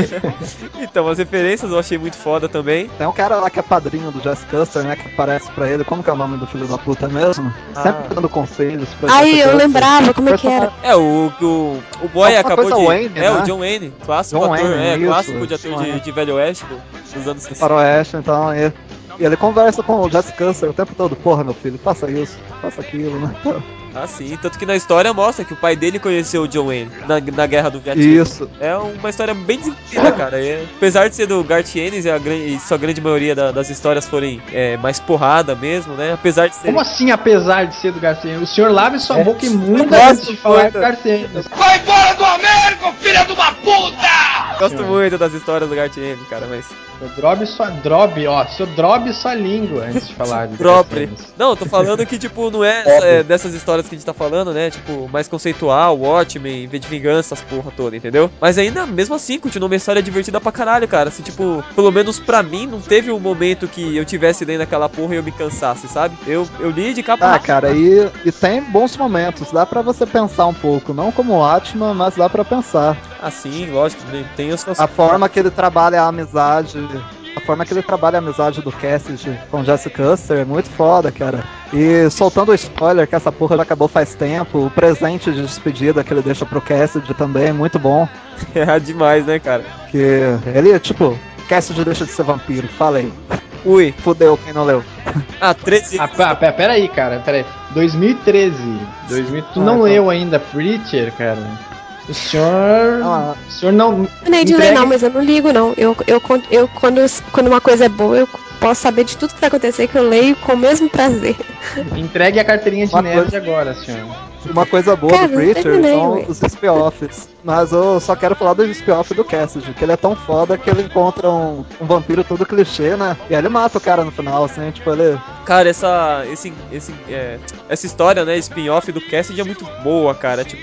Então, as referências eu achei muito foda também. Tem um cara lá que é padrinho do Jess Custer, né? Que aparece pra ele. Como que é o nome do filho da puta mesmo? Ah. Sempre dando conselhos pra Ai, Jess eu Custer. lembrava como é que era. É, o, o, o boy Alguma acabou coisa de... Wayne, é, né? o John Wayne, clássico John ator, Wayne, é, isso, clássico de ator John de, Wayne. de Velho Oeste do- dos anos sessenta. Faroeste, então, e, e ele conversa com o Jess Custer o tempo todo. Porra, meu filho, faça isso, faça aquilo, né? Ah, sim, tanto que na história mostra que o pai dele conheceu o John Wayne na, na guerra do Vietnã. Isso. É uma história bem desenvolvida, cara. É, apesar de ser do Garth Ennis e a, gran- e sua grande maioria da- das histórias forem é, mais porrada mesmo, né? Apesar de ser. Como assim, apesar de ser do Garth Ennis? O senhor lave sua É. boca imunda Gosto antes de falar muito. do Garth Ennis. Vai embora do Américo, filha de uma puta! Gosto muito das histórias do Garth Ennis, cara, mas. Seu drobe sua drobe, ó. Seu drobe sua língua antes de falar de Próprio. Garth Ennis. Não, eu tô falando que, tipo, não é, é dessas histórias que a gente tá falando, né? Tipo, mais conceitual, Watchmen, V de Vingança, as porra toda, entendeu? Mas ainda, mesmo assim, continua uma história divertida pra caralho, cara. Assim, tipo, pelo menos pra mim, não teve um momento que eu tivesse lendo aquela porra e eu me cansasse, sabe? Eu, eu li de capa Ah, rápida. cara, e, e tem bons momentos. Dá pra você pensar um pouco. Não como o Atman, mas dá pra pensar. Ah, sim, lógico, né? Tem as suas... A forma que ele trabalha a amizade. A forma que ele trabalha a amizade do Cassidy com o Jesse Custer é muito foda, cara. E soltando o spoiler que essa porra já acabou faz tempo, o presente de despedida que ele deixa pro Cassidy também é muito bom. É demais, né, cara? Que ele, tipo, Cassidy deixa de ser vampiro, falei. Ui. Fudeu quem não leu. Ah, treze. Ah, pera, pera, pera aí, cara, pera aí. dois mil e treze. dois mil... Tu Ah, não tá. leu ainda Preacher, cara? O senhor. Ah. O senhor não. Não nem de ler, entrega- não, mas eu não ligo, não. Eu, eu, eu, eu quando, quando uma coisa é boa, eu posso saber de tudo que vai acontecer, que eu leio com o mesmo prazer. Entregue a carteirinha de Uma nerd coisa- agora, senhor. Uma coisa boa Cara, do não Preacher terminei, são ué. os spin-offs. Mas eu só quero falar do spin-off do Cassidy, que ele é tão foda que ele encontra um, um vampiro todo clichê, né? E aí ele mata o cara no final, assim, tipo, ele. Cara, essa, esse, esse, é, essa história, né, spin-off do Cassidy é muito boa, cara. Tipo,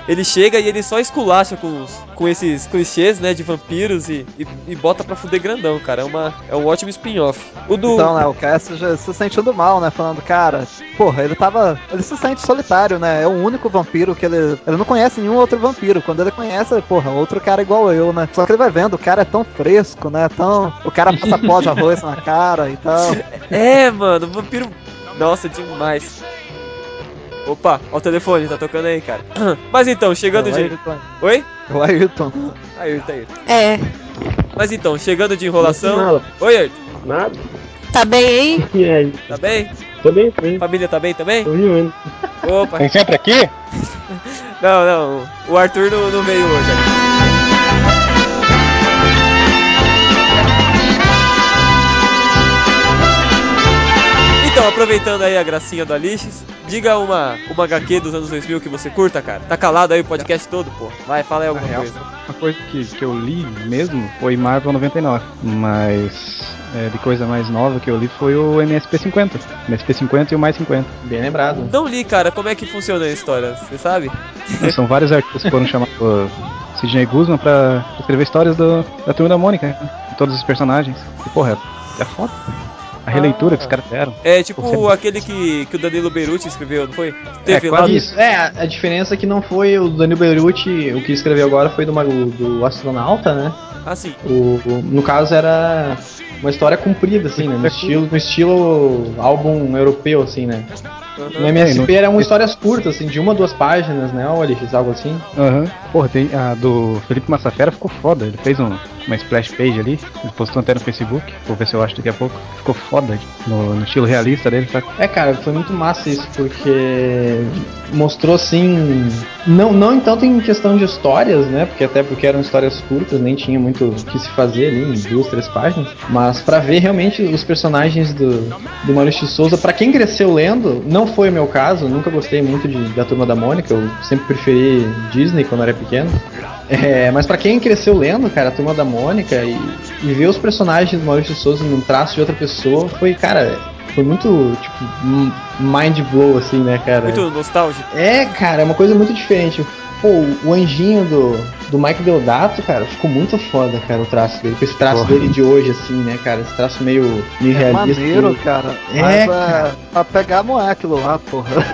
ele chega e ele só esculacha com, os, com esses clichês, né, de vampiros e, e, e bota pra fuder grandão, cara. É, uma, é um ótimo spin-off. O do... Então, né, o Cass já se sentindo mal, né, falando, cara, porra, ele tava, ele se sente solitário, né, é o único vampiro que ele, ele não conhece nenhum outro vampiro, quando ele conhece, porra, outro cara igual eu, né, só que ele vai vendo, o cara é tão fresco, né, tão, o cara passa pó de arroz na cara e tal. É, mano, vampiro, nossa, demais. Opa, ó o telefone, tá tocando aí, cara. Mas então, chegando de... Ayrton. Oi? O Ayrton. Ayrton, Ayrton. É. Mas então, chegando de enrolação... Nada. Oi, Ayrton. Nada. Tá bem aí? E aí? Tá bem? Tô bem, tô bem. Família tá bem também? Tô rindo. Opa. Tem sempre aqui? Não, não, o Arthur não, não veio hoje. Então, aproveitando aí a gracinha do Alixes, diga uma, uma H Q dos anos dois mil que você curta, cara. Tá calado aí o podcast todo, pô. Vai, fala aí alguma Na real, coisa. Uma coisa que, que eu li mesmo foi Marvel noventa e nove, mas é, de coisa mais nova que eu li foi o M S P cinquenta. M S P cinquenta e o Mais cinquenta. Bem lembrado. Não li, cara. Como é que funciona a história? Você sabe? São vários artistas que foram chamados por Sidney Guzman pra escrever histórias do, da Turma da Mônica, né? De todos os personagens. E, porra, é foda. A releitura que os caras deram. É tipo Você- aquele que, que o Danilo Beruti escreveu, não foi? É, Teve lá. quase Isso, é, a- a diferença é que não foi o Danilo Beruti, o que escreveu agora foi do, Mago- do astronauta, né? Ah, sim. O, o- no caso era uma história comprida, assim, né? No estilo, no estilo álbum europeu, assim, né? No M S P eram histórias curtas, assim, de uma, duas páginas, né, Olix, algo assim. Aham. Porra, tem a do Felipe Massafera ficou foda. Ele fez um, uma splash page ali, ele postou até no Facebook, vou ver se eu acho daqui a pouco. Ficou foda no, no estilo realista dele, saca? É, cara, foi muito massa isso, porque mostrou, assim, não, não tanto em questão de histórias, né, porque até porque eram histórias curtas, nem tinha muito o que se fazer ali, em duas, três páginas, mas pra ver realmente os personagens do, do Maurício de Souza, pra quem cresceu lendo, não foi o meu caso, nunca gostei muito de, da Turma da Mônica, eu sempre preferi Disney quando era pequeno. É, mas pra quem cresceu lendo, cara, a Turma da Mônica e, e ver os personagens do Maurício de Souza num traço de outra pessoa, foi, cara, foi muito, tipo, m- mind blow, assim, né, cara? Muito nostálgico. É, cara, é uma coisa muito diferente. Pô, o anjinho do, do Mike Deodato, cara, ficou muito foda, cara, o traço dele. Com esse traço Ficou. dele de hoje, assim, né, cara? Esse traço meio, meio É realista. maneiro, cara. É, Mas é, cara. pra pegar não é aquilo lá, porra.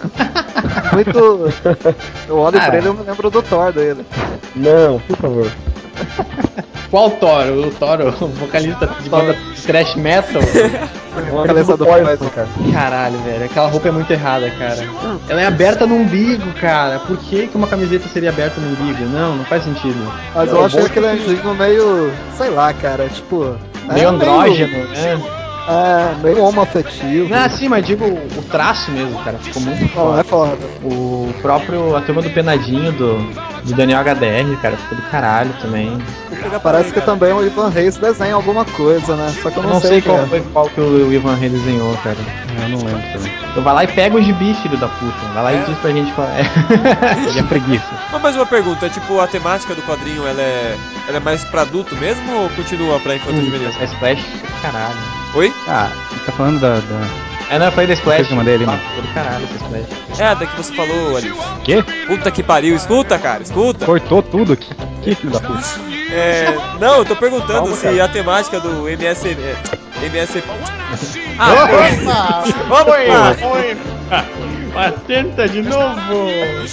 Muito. Eu olho Ah, pra ele e eu me lembro do Thor dele. Não, por favor. Qual Thor? O Thor, o vocalista de banda de thrash metal? A cabeça do Poison, Poison. cara. Caralho, velho, aquela roupa é muito errada, cara. Ela é aberta no umbigo, cara. Por que, que uma camiseta seria aberta no umbigo? Não, não faz sentido. Mas Não, eu o achei bom é aquele que- anjinho meio. Sei lá, cara, tipo. Meio é andrógeno, né? É, meio homoafetivo. Não, sim, mas digo o traço mesmo, cara. Ficou muito Não, é foda. foda. O próprio, a turma do Penadinho do, do Daniel H D R, cara, ficou do caralho também. Vou pegar pra Parece ler, que cara. também o Ivan Reis desenha alguma coisa, né? Só que eu Eu não, não sei, sei o que qual é. foi qual que o Ivan Reis desenhou, cara. Eu não lembro também. Então vai lá e pega o gibi, filho da puta. Vai lá É? e diz pra gente qual é. E a preguiça. Mas mais uma pergunta, tipo, a temática do quadrinho, ela é, ela é mais pra adulto mesmo ou continua pra infanto juvenil? Essa Splash ficou do caralho. Oi? Ah, você tá falando da. da... É, não, eu falei da Splash. Eu mandei ali, Ah, mano. ficou do caralho essa Splash. É a da que você falou, Alice. Quê? Puta que pariu, escuta, cara, escuta. Cortou tudo aqui. Que filho da puta. É, não, eu tô perguntando Calma, se cara. a temática do M S... é, M S... Ah, Opa! opa! Foi! Mas tenta de novo!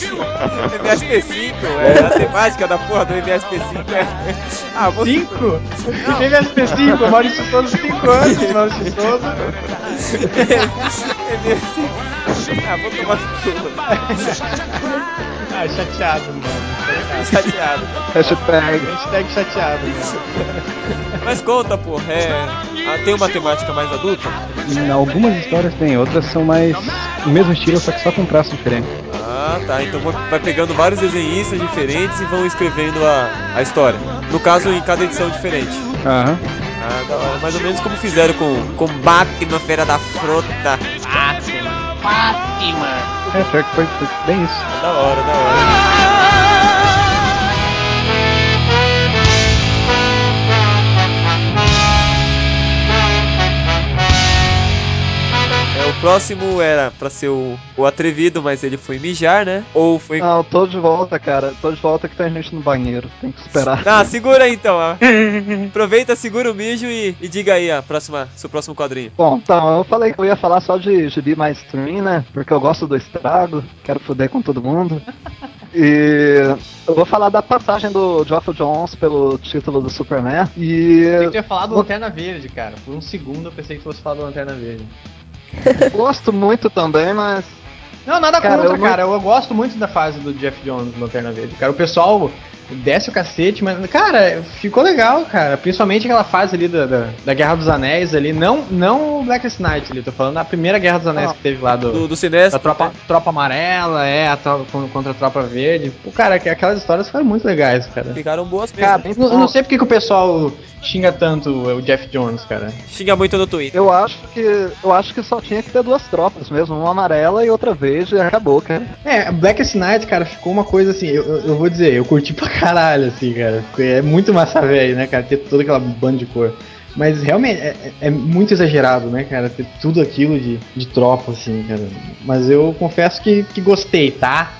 M S P cinco, é a temática da porra do M S P cinco é... Ah, vou... cinco? E M S P cinco, o Maurício Souza, cinco anos, Maurício Souza. Ah, vou tomar no cu. Ah, chateado, mano. Chateado. Hashtag. Hashtag chateado, mano. Mas conta, porra, é... ah, tem uma temática mais adulta? Em algumas histórias tem, outras são mais. O mesmo estilo, só que só com traço diferente. Ah, tá. Então vai pegando vários desenhistas diferentes e vão escrevendo a, a história. No caso, em cada edição diferente. Aham. Ah, da hora. Mais ou menos como fizeram com, com Batman, Feira da Frota. Fátima! Fátima! É, pior que foi, foi bem isso. Da hora, da hora. É, o próximo era pra ser o, o atrevido, mas ele foi mijar, né? Ou foi... Não, tô de volta, cara. Tô de volta que tem gente no banheiro. Tem que esperar. Ah, segura aí então, ó. Aproveita, segura o mijo e, e diga aí a próxima, seu próximo quadrinho. Bom, então, eu falei que eu ia falar só de gibi mais stream, né? Porque eu gosto do estrago, quero foder com todo mundo. E eu vou falar da passagem do Geoff Johns pelo título do Superman. E. Eu tinha falado do Lanterna Verde, cara. Por um segundo eu pensei que fosse falar do Lanterna Verde. Gosto muito também, mas. Não, nada Cara, contra, eu não- cara. Eu gosto muito da fase do Geoff Johns no Lanterna Verde. Cara, o pessoal desce o cacete, mas, cara, ficou legal, cara. Principalmente aquela fase ali da, da, da Guerra dos Anéis ali. Não, não o Blackest Night ali, tô falando da primeira Guerra dos Anéis Não. que teve lá do. Do, do Sinestro. Da tropa, tropa amarela, é, a tropa, contra a tropa verde. Pô, cara, aquelas histórias ficaram muito legais, cara. Ficaram boas mesmo. Cara, Eu não, eu não sei porque que o pessoal xinga tanto o Geoff Johns, cara. Xinga muito no Twitter. Eu acho que. Eu acho que só tinha que ter duas tropas mesmo, uma amarela e outra verde, e acabou, cara. É, Blackest Night, cara, ficou uma coisa assim, eu, eu, eu vou dizer, eu curti pra caralho, assim, cara. É muito massa velho, né, cara, ter toda aquela banda de cor. Mas realmente é, é- é muito exagerado, né, cara, ter tudo aquilo de, de tropa, assim, cara. Mas eu confesso que, que gostei, tá?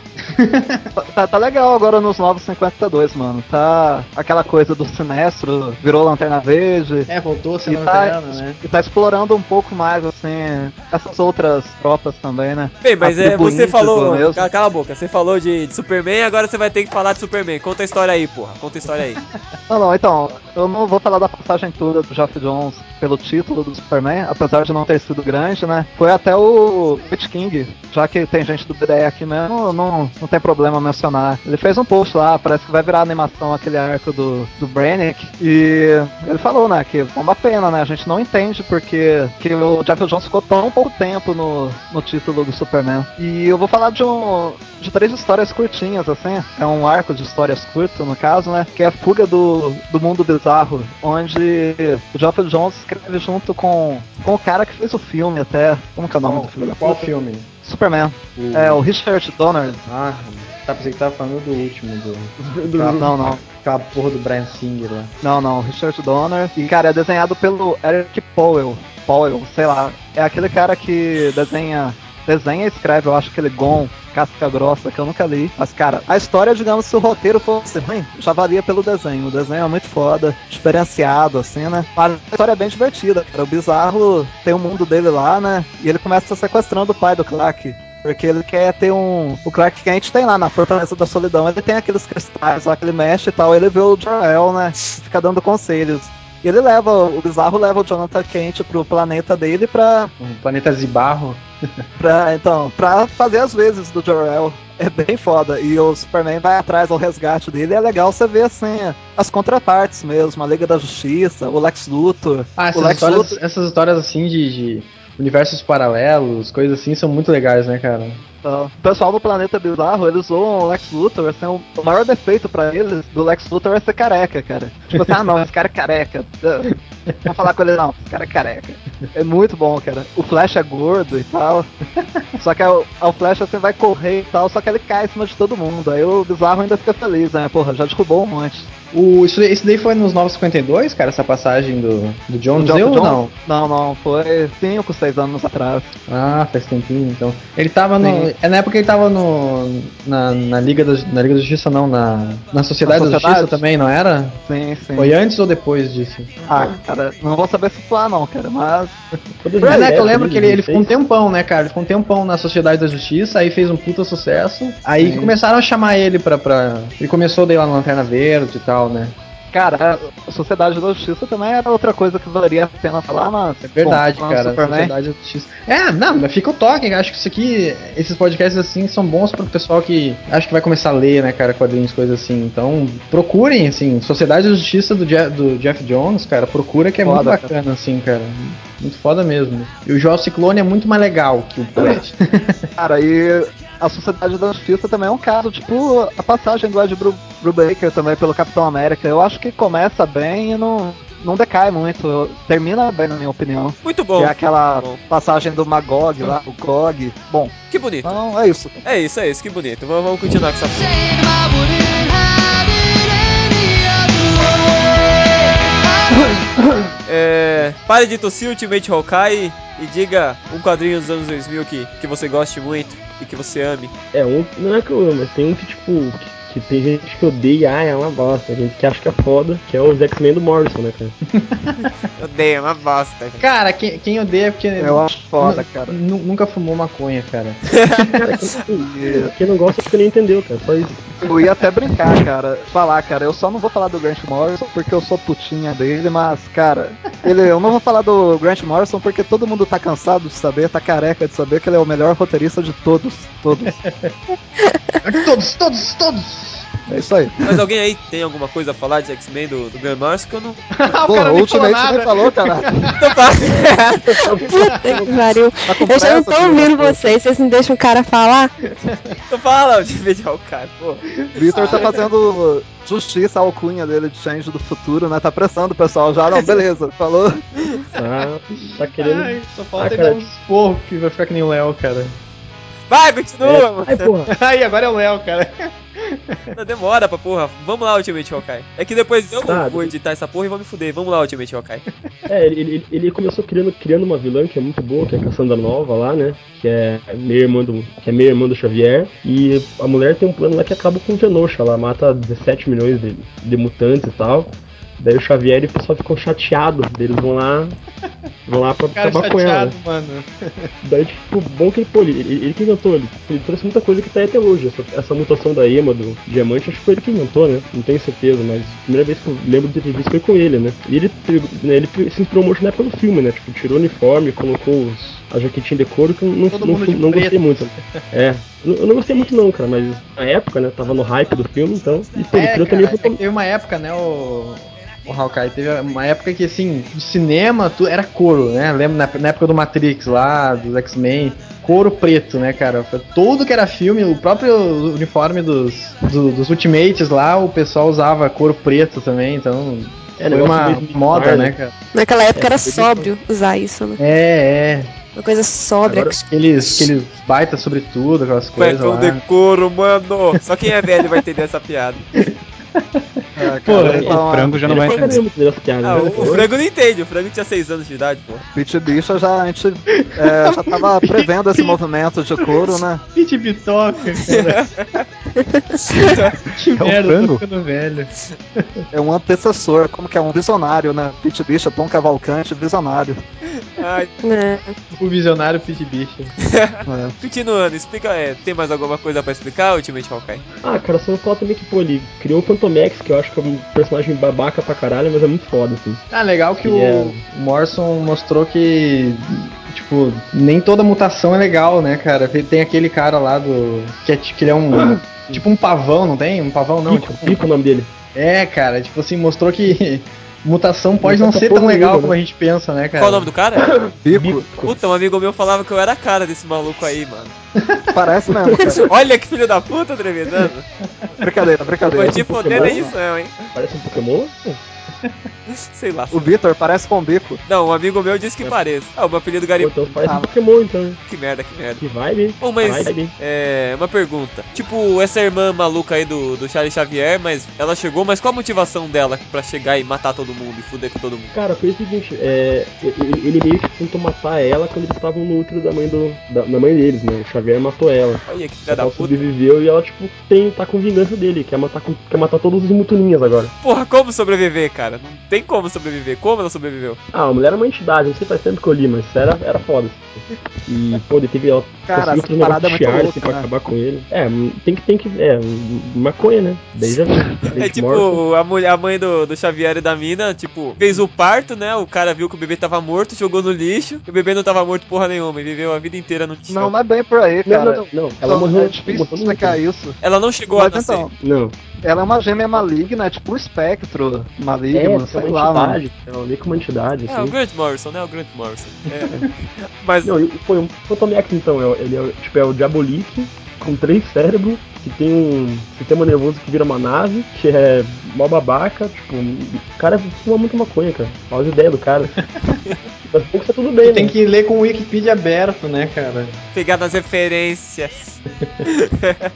Tá, tá legal agora nos novos cinquenta e dois, mano. Tá aquela coisa do Sinestro, virou Lanterna Verde. É, voltou a ser E tá, lanterna, né? e tá explorando um pouco mais, assim, essas outras tropas também, né? Bem, mas é, você Atribuindo falou. mesmo. Cala, cala a boca, você falou de, de Superman, agora você vai ter que falar de Superman. Conta a história aí, porra. Conta a história aí. Não, não, então, eu não vou falar da passagem toda do Geoff Johns pelo título do Superman, apesar de não ter sido grande, né? Foi até o Witch King, já que tem gente do B D E aqui mesmo, não, não tem problema mencionar. Ele fez um post lá, parece que vai virar animação aquele arco do, do Brainiac, e ele falou, né, que é uma pena, né? A gente não entende porque que o Geoff Johns ficou tão pouco tempo no, no título do Superman. E eu vou falar de um. de três histórias curtinhas, assim. É um arco de histórias curtas, no caso, né? Que é a fuga do, do mundo bizarro, onde o Geoff Johns escreve junto com, com o cara que fez o filme até. Como que é o nome do filme da Qual puta? filme? Superman. O- É, o Richard Donner. Ah, tá, pensei que tava falando do último, do... Não, não, não. Aquela porra do Brian Singer lá. Não, não, Richard Donner. E, cara, é desenhado pelo Eric Powell. Powell, sei lá. É aquele cara que desenha. Desenha e escreve, eu acho que ele Gon, Casca Grossa, que eu nunca li. Mas, cara, a história, digamos, se o roteiro fosse ruim, já valia pelo desenho. O desenho é muito foda, diferenciado, assim, né? Mas a história é bem divertida, cara. O Bizarro tem o mundo dele lá, né? E ele começa sequestrando o pai do Clark. Porque ele quer ter um. O Clark que a gente tem lá na Fortaleza da Solidão, ele tem aqueles cristais lá que ele mexe e tal. Ele vê o Jor-El, né? Fica dando conselhos. E ele leva, o Bizarro leva o Jonathan Kent pro planeta dele pra, Um planeta Zibarro. pra, então, pra fazer as vezes do Jor-El. É bem foda. E o Superman vai atrás ao resgate dele. É legal você ver, assim, as contrapartes mesmo. A Liga da Justiça, o Lex Luthor. Ah, o essas Lex histórias, Luthor. essas histórias assim de, de universos paralelos, coisas assim, são muito legais, né, cara? Então, o pessoal do Planeta Bizarro, eles zoam o Lex Luthor, assim, o o maior defeito pra eles do Lex Luthor é ser careca, cara. Tipo assim, ah não, esse cara é careca. Vamos falar com ele, não, esse cara é careca. É muito bom, cara. O Flash é gordo e tal. Só que o, o Flash assim vai correr e tal, só que ele cai em cima de todo mundo. Aí o Bizarro ainda fica feliz, né? Porra, já derrubou um monte. O, isso, esse daí foi nos novos cinquenta e dois, cara, essa passagem do, do John O Geoff Zeu ou Johns- não? Não, não, foi cinco, seis anos atrás. Ah, faz tempinho, então. Ele tava no... Sim. É na época que ele tava no... Na, na, Liga, da, na Liga da Justiça, não, na... Na Sociedade, Na da Sociedade? Justiça também, não era? Sim, sim. Foi antes ou depois disso? Ah, cara, não vou saber se falar não, cara, mas. É, né, que eu lembro que ele, ele ficou um tempão, né, cara? Ele ficou um tempão na Sociedade da Justiça, aí fez um puta sucesso. Aí Sim. começaram a chamar ele pra, pra... Ele começou daí lá na Lanterna Verde e tal, né? Cara, a Sociedade da Justiça também era outra coisa que valeria a pena falar, mas. É verdade, bom, cara. Superman, Sociedade da Justiça. É, não, mas fica o toque. Acho que isso aqui, esses podcasts assim, são bons pro pessoal que acho que vai começar a ler, né, cara, quadrinhos, coisas assim. Então, procurem, assim, Sociedade da Justiça do, Je do Geoff Johns, cara, procura que é Foda, muito bacana, assim, cara. Muito foda mesmo. E o Joel Ciclone é muito mais legal que o Flash. Cara, e a Sociedade da Justiça também é um caso, tipo, a passagem do Ed Bru Brubaker também pelo Capitão América. Eu acho que começa bem e não, não decai muito. Termina bem, na minha opinião. Muito bom. Que é aquela Bom. passagem do Magog lá, o Gog. Bom, Que bonito. então é isso. É isso, é isso, que bonito. Vamos, vamos continuar com essa porra. É. Pare de tossir, Ultimate Hawkeye, e diga um quadrinho dos anos dois mil que, que você goste muito e que você ame. É, um, não é que eu amo, mas tem um que, tipo, que, que tem gente que odeia, ah, é uma bosta. Tem gente que acha que é foda, que é os X-Men do Morrison, né, cara? Odeio, é uma bosta. Cara, quem, quem odeia é porque. Eu acho foda, cara. nu- Nunca fumou maconha, cara. Cara, quem, quem não gosta é porque não entendeu, cara, só isso. Eu ia até brincar, cara. Falar, cara, eu só não vou falar do Grant Morrison porque eu sou putinha dele, mas, cara, ele, eu não vou falar do Grant Morrison porque todo mundo tá cansado de saber, tá careca de saber que ele é o melhor roteirista de todos. Todos. Todos, todos, todos! É isso aí. Mas alguém aí tem alguma coisa a falar de X-Men do, do Grant Morrison que eu não... o Pô, cara o nem falou Ultimate nada. nem falou, cara. Então tá. Puta que pariu. Tá com Eu já não pressa, tô filho ouvindo da puta. vocês, vocês não deixam o cara falar? Então fala, Ultimate Hawkeye, pô. Vitor tá fazendo justiça à alcunha dele de Change do futuro, né? Tá pressando o pessoal já. Não, beleza, falou. Tá, tá querendo. Ai, só falta Ah, ele cara, dar uns porros que vai ficar que nem o Léo, cara. Vai, continua, É, mano. ai, porra. Aí, agora é o Léo, cara. Não demora pra porra. Vamos lá, Ultimate Hawkeye. É que depois eu Tá, vou editar essa porra e vou me fuder. Vamos lá, Ultimate Hawkeye. É, ele, ele, ele começou criando, criando uma vilã que é muito boa, que é a Cassandra Nova lá, né? Que é meia irmã do, que é meia irmã do Xavier. E a mulher tem um plano lá que acaba com o Genosha. Ela mata dezessete milhões de, de mutantes e tal. Daí o Xavier e o pessoal ficam chateados. Eles vão lá. Vão lá pra Cara acabar com ela. chateado, mano. Daí, tipo, bom que ele, pô, ele, ele, ele que inventou, ele, ele trouxe muita coisa que tá aí até hoje. Essa, essa mutação da Ema, do Diamante, acho que foi ele que inventou, né? Não tenho certeza, mas a primeira vez que eu lembro de ter visto foi com ele, né? E ele, né, ele se inspirou muito na época do filme, né? Tipo, tirou o uniforme, colocou os, a jaquetinha de couro, que eu não, Todo não, mundo de não gostei preto. muito. É, eu eu não gostei muito não, cara, mas na época, né? Tava no hype do filme, então. E pô, ele É, criou cara, também é que foi teve uma época, né, o... O Hawkeye teve uma época que, assim, de cinema tu, era couro, né? Lembro na, na época do Matrix lá, dos X-Men, couro preto, né, cara? Foi tudo que era filme, o próprio uniforme dos, do- dos Ultimates lá, o pessoal usava couro preto também, então É, foi negócio uma meio militar, moda, né? né, cara? Naquela época É, era foi sóbrio usar isso, né? É, é. Uma coisa sóbria. Agora- Aqueles, aqueles baita sobretudo, aquelas coisas Cuecão lá. de couro, mano. Só quem é velho vai entender essa piada. É, Pô, cara, O frango já não Ele vai pra entender. caramba entendeu essa piada, Ah, né? o, o frango não entende. O frango tinha seis anos de idade, pô. Pit Bicha já, a gente é, já tava prevendo esse movimento de couro, né? Pit Bitoca, cara. que É o merda, frango? tô ficando velho. É um antecessor, como que é um visionário, né? Pit Bicha, Tom Cavalcante, visionário. Ai, É. O visionário Pit Bicha. É. continuando, explica. É, tem mais alguma coisa pra explicar, Ultimate Hawkeye? Ah, cara, só não fala também que, pô, ele criou o Fantomex, que eu acho que é um personagem babaca pra caralho, mas é muito foda, assim. Ah, legal que Ele é- o Morrison mostrou que, tipo, nem toda mutação é legal, né, cara? Tem aquele cara lá do. Que, é, ti- que ele é um. Tipo um pavão, não tem? Um pavão não, Pico, tipo. Pico o nome dele. É, cara, tipo assim, mostrou que mutação pode não Mutação ser tão porra legal nenhuma, como né? a gente pensa, né, cara? Qual o nome do cara? Bico, Puta, um amigo meu falava que eu era a cara desse maluco aí, mano. parece mesmo, cara. Olha que filho da puta, trevedando. Brincadeira, brincadeira. Vou te foder na edição, hein? Parece um Pokémon? Sei lá. O Vitor parece com bico. Não, um amigo meu disse que parece. Ah, o meu apelido Pô, garimpo. então parece Ah. um Pokémon, então. Que merda, que merda. Que vibe, hein? Bom, mas Vibe, hein? é uma pergunta. Tipo, essa irmã maluca aí do, do Charlie Xavier, mas ela chegou, mas qual a motivação dela pra chegar e matar todo mundo e fuder com todo mundo? Cara, foi o seguinte, é, ele, ele meio que tentou matar ela quando eles estavam no útero da mãe, do, da, da mãe deles, né? O Xavier matou ela. Olha que Só filha que da ela puta. sobreviveu e ela, tipo, tem, tá com vingança dele. Quer matar, com- quer matar todos os mutuninhas agora. Porra, como sobreviver, cara? Não tem como sobreviver. Como ela sobreviveu? Ah, a mulher era uma entidade, não sei faz tempo que eu li, mas era, era foda. E, pô, ele teve ela Cara, conseguiu essa parada é de muito chiar, louca, assim, pra né? acabar com ele. É, tem que, tem que, é, maconha, né? Daí já viu. É tipo, a, mulher, a mãe do, do Xavier e da mina, tipo, fez o parto, né? O cara viu que o bebê tava morto, jogou no lixo. E o bebê não tava morto porra nenhuma e viveu a vida inteira no chão. Não, não é bem por aí, Não, cara. não, não, não. Ela Então, morreu, é difícil morreu no explicar útero. isso. Ela não chegou Mas a nascer. então, Não. ela é uma gêmea maligna, é tipo um espectro É, maligno, é sei uma lá, mano. entidade, ela meio que uma entidade, É, o assim. Grant Morrison, né? O Grant Morrison. É. Mas, Não, e foi um Phantomex, então, é- ele é, tipo, é o Diabolique com três cérebros, que tem um sistema nervoso que vira uma nave, que é mó babaca, tipo, o cara fuma muito maconha, cara. Faz ideia do cara. Mas pouco tá tudo bem, Tem né? que ler com o Wikipedia aberto, né, cara? pegar nas referências.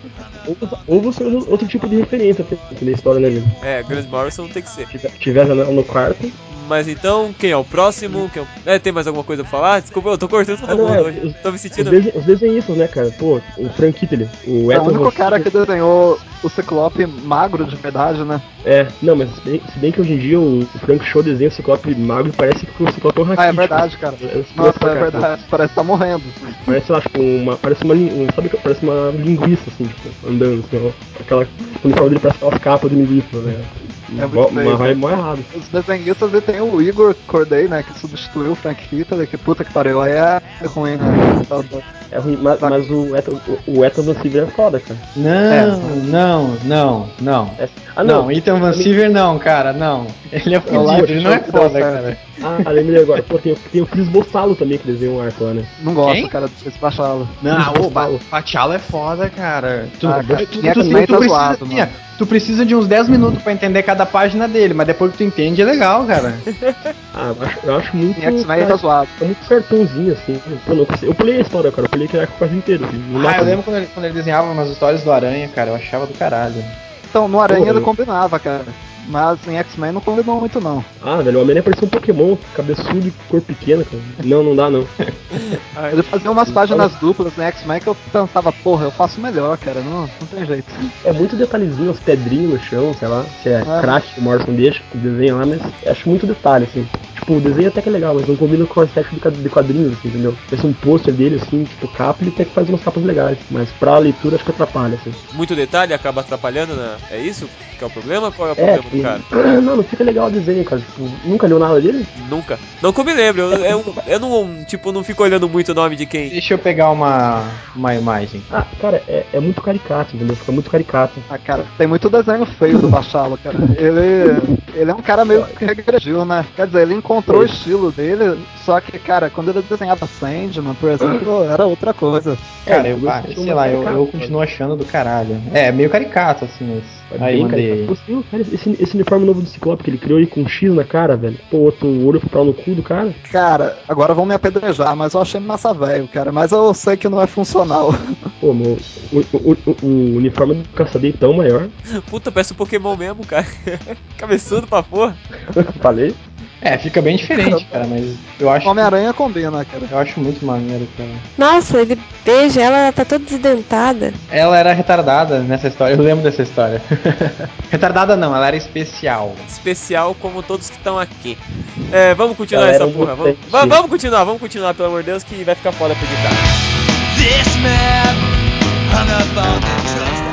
Ou, ou você usa outro tipo de referência na história, né, velho? É, Grant Morrison tem que ser. Se tiver janela no quarto. Mas então, quem é o próximo? Quem é, o... é, tem mais alguma coisa pra falar? Desculpa, eu tô cortando todo Ah, não, mundo é, hoje. os, tô me sentindo... Os, desen os desenhistas, né, cara? Pô, o Frank Kittley, o É o Ethan único Van cara Sciver- que desenhou o Ciclope magro de verdade, né? É, não, mas se bem, se bem que hoje em dia o, o Frank Show desenha o Ciclope magro e parece que o Ciclope é um Ah, é raquítico. verdade, cara. É escroto Nossa, pra é caralho. verdade. Parece que tá morrendo. Parece, sei lá, tipo, uma. Parece uma. lin- um- Sabe que parece uma linguiça, assim, tipo, andando, assim, ó. Aquela. O uniforme dele parece aquelas capas de linguiça, né? É muito Uma- feio, uma vai cara. mó errado. Os desenhistas, ele tem o Igor Corday, né? Que substituiu o Frank Hitler, que puta que pariu. Aí é ruim, né? É ruim, mas, mas o Ethan, o, o Ethan Van Sciver é foda, cara. Não, É. não, não, não. É- ah, Não, Ethan Van Sciver não, cara, não. Ele é fudido, ele não é foda, cara. Ah, lembrei agora. Pô, tem, tem o Chris Bossalo também que desenha um arco lá, né? Não gosto, Quem? cara, desse baixá-lo. Não, Chris o Pa- Bossalo. Pachala é foda, cara. Tu, Ah, cara, tu, tu, X-Men tu- tu tá precisa, zoado, assim, mano. ó, tu precisa de uns dez minutos pra entender cada página dele, mas depois que tu entende é legal, cara. Ah, eu acho, eu acho muito. Em X-Men cara, tá zoado. É muito cartãozinho, assim. Pô, não consigo- eu pulei a história, cara. Eu pulei aquele arco quase inteiro, assim. Não dá Ah, eu pra- lembro quando ele, quando ele desenhava umas histórias do Aranha, cara, eu achava do caralho. Então, no Aranha Pô, ele eu- combinava, cara. Mas em X-Men não combinou muito, não. Ah, velho, o Homem-Aranha parecia um Pokémon, cabeçudo e cor pequena, cara. Não, não dá, não. Ele fazia umas páginas duplas em X-Men que eu pensava, porra, eu faço melhor, cara. Não, não tem jeito. É muito detalhezinho, as pedrinhas no chão, sei lá. Se é Ah. crash que o Morrison deixa, que desenha lá, mas acho muito detalhe, assim. Tipo, o desenho até que é legal, mas não combina com a estética de quad- de quadrinhos, assim, entendeu? Esse é um pôster dele, assim, tipo, capa, ele até que faz umas capas legais. Mas pra leitura acho que atrapalha, assim. Muito detalhe acaba atrapalhando, né? É isso que é o problema? Qual é o É, problema do que- cara? não, não fica legal o desenho, cara. Tipo, nunca leu nada dele? Nunca. Não que eu me lembro. Eu, eu, eu não, tipo, não fico olhando muito o nome de quem. Deixa eu pegar uma, uma imagem. Ah, cara, é, é muito caricato, entendeu? Fica muito caricato. Ah, cara, tem muito desenho feio do Bachalo, cara. Ele, ele é um cara meio que regrediu, né? Quer dizer, ele encontrou o estilo dele, só que, cara, quando ele desenhava Sandman, por exemplo, era outra coisa. Cara, É, eu, eu ah, acho sei lá, eu, caricato, eu continuo achando do caralho. É, meio caricato, assim, mas... É Aí, bem mandei. caricato. Você viu, cara, esse, esse uniforme novo do Ciclope que ele criou aí com um X na cara, velho? Pô, outro olho pro pau no cu do cara. Cara, agora vão me apedrejar, mas eu achei massa velho, cara. Mas eu sei que não é funcional. Pô, meu, o, o, o, o uniforme do Caçadei tão maior. Puta, parece um Pokémon mesmo, cara. Cabeçudo pra porra. Falei. É, fica bem diferente, cara, mas eu acho... Homem-Aranha combina, cara. Eu acho muito maneiro, cara. Nossa, ele beija ela, ela tá toda desdentada. Ela era retardada nessa história, eu lembro dessa história. Retardada não, ela era especial. Especial como todos que estão aqui. É, vamos continuar Ela essa era um porra. Vamos, mutante. va- vamos continuar, vamos continuar, pelo amor de Deus, que vai ficar foda pra editar. This man hung up on the trust.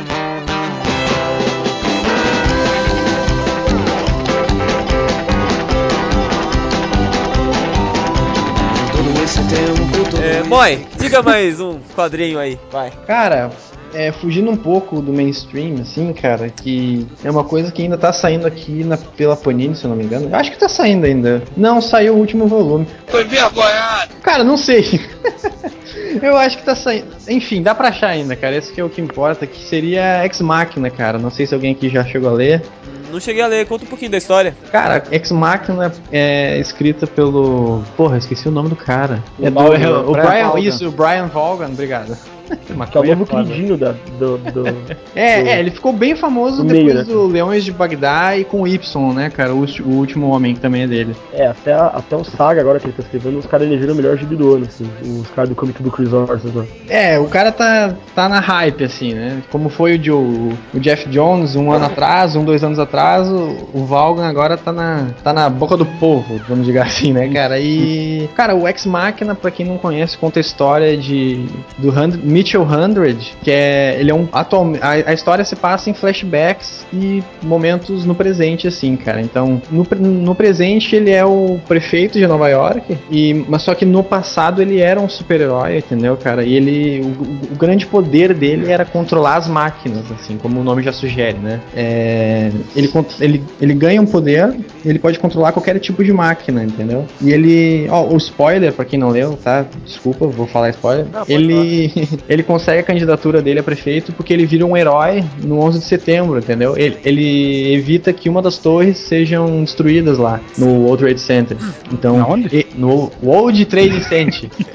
Todo esse tempo, todo É, Moi, diga mais um quadrinho aí, vai. Cara, é, fugindo um pouco do mainstream, assim, cara, que é uma coisa que ainda tá saindo aqui na, pela Panini, se eu não me engano. Eu acho que tá saindo ainda. Não, saiu o último volume. Tô envergonhado. Cara, não sei. Eu acho que tá saindo. Enfim, dá pra achar ainda, cara. Esse que é o que importa, que seria Ex Machina, cara. Não sei se alguém aqui já chegou a ler. Não cheguei a ler, conta um pouquinho da história. Cara, Ex Machina é escrita pelo... Porra, esqueci o nome do cara. O É do, Vaughan, é, o Brian Brian, Vaughan. isso, o Brian Vaughan, obrigado. Que é o Maconha novo foda. queridinho da, do, do, É, do- é, ele ficou bem famoso do depois meio, né? do Leões de Bagdá e com o Y, né, cara? O, ulti- o último homem que também é dele. É, até, a- até o Saga agora que ele tá escrevendo, os caras elegeram o melhor gibi do ano, assim. Os caras do comic do Chris Orson lá. É, o cara tá, tá na hype, assim, né? Como foi o, Joe, o Jeff Jones um ano atrás, um, dois anos atrás, o, o Vaughan agora tá na, tá na boca do povo, vamos dizer assim, né, cara? E, cara, o Ex Machina, pra quem não conhece, conta a história de do Hundred, Mitchell Hundred, que é, ele é um atual, a, a história se passa em flashbacks e momentos no presente, assim, cara. Então, no, pre- no presente ele é o prefeito de Nova York, e, mas só que no passado ele era um super-herói, entendeu, cara? E ele, o, o- o grande poder dele era controlar as máquinas, assim, como o nome já sugere, né? É, ele, con- ele, ele ganha um poder, ele pode controlar qualquer tipo de máquina, entendeu? E ele, ó, o spoiler pra quem não leu, tá? Desculpa, vou falar spoiler. Não, pode ele ele consegue a candidatura dele a prefeito porque ele vira um herói no onze de setembro, entendeu? Ele, ele evita que uma das torres sejam destruídas lá no World Trade Center. Então, Na onde? e- no World Trade Center.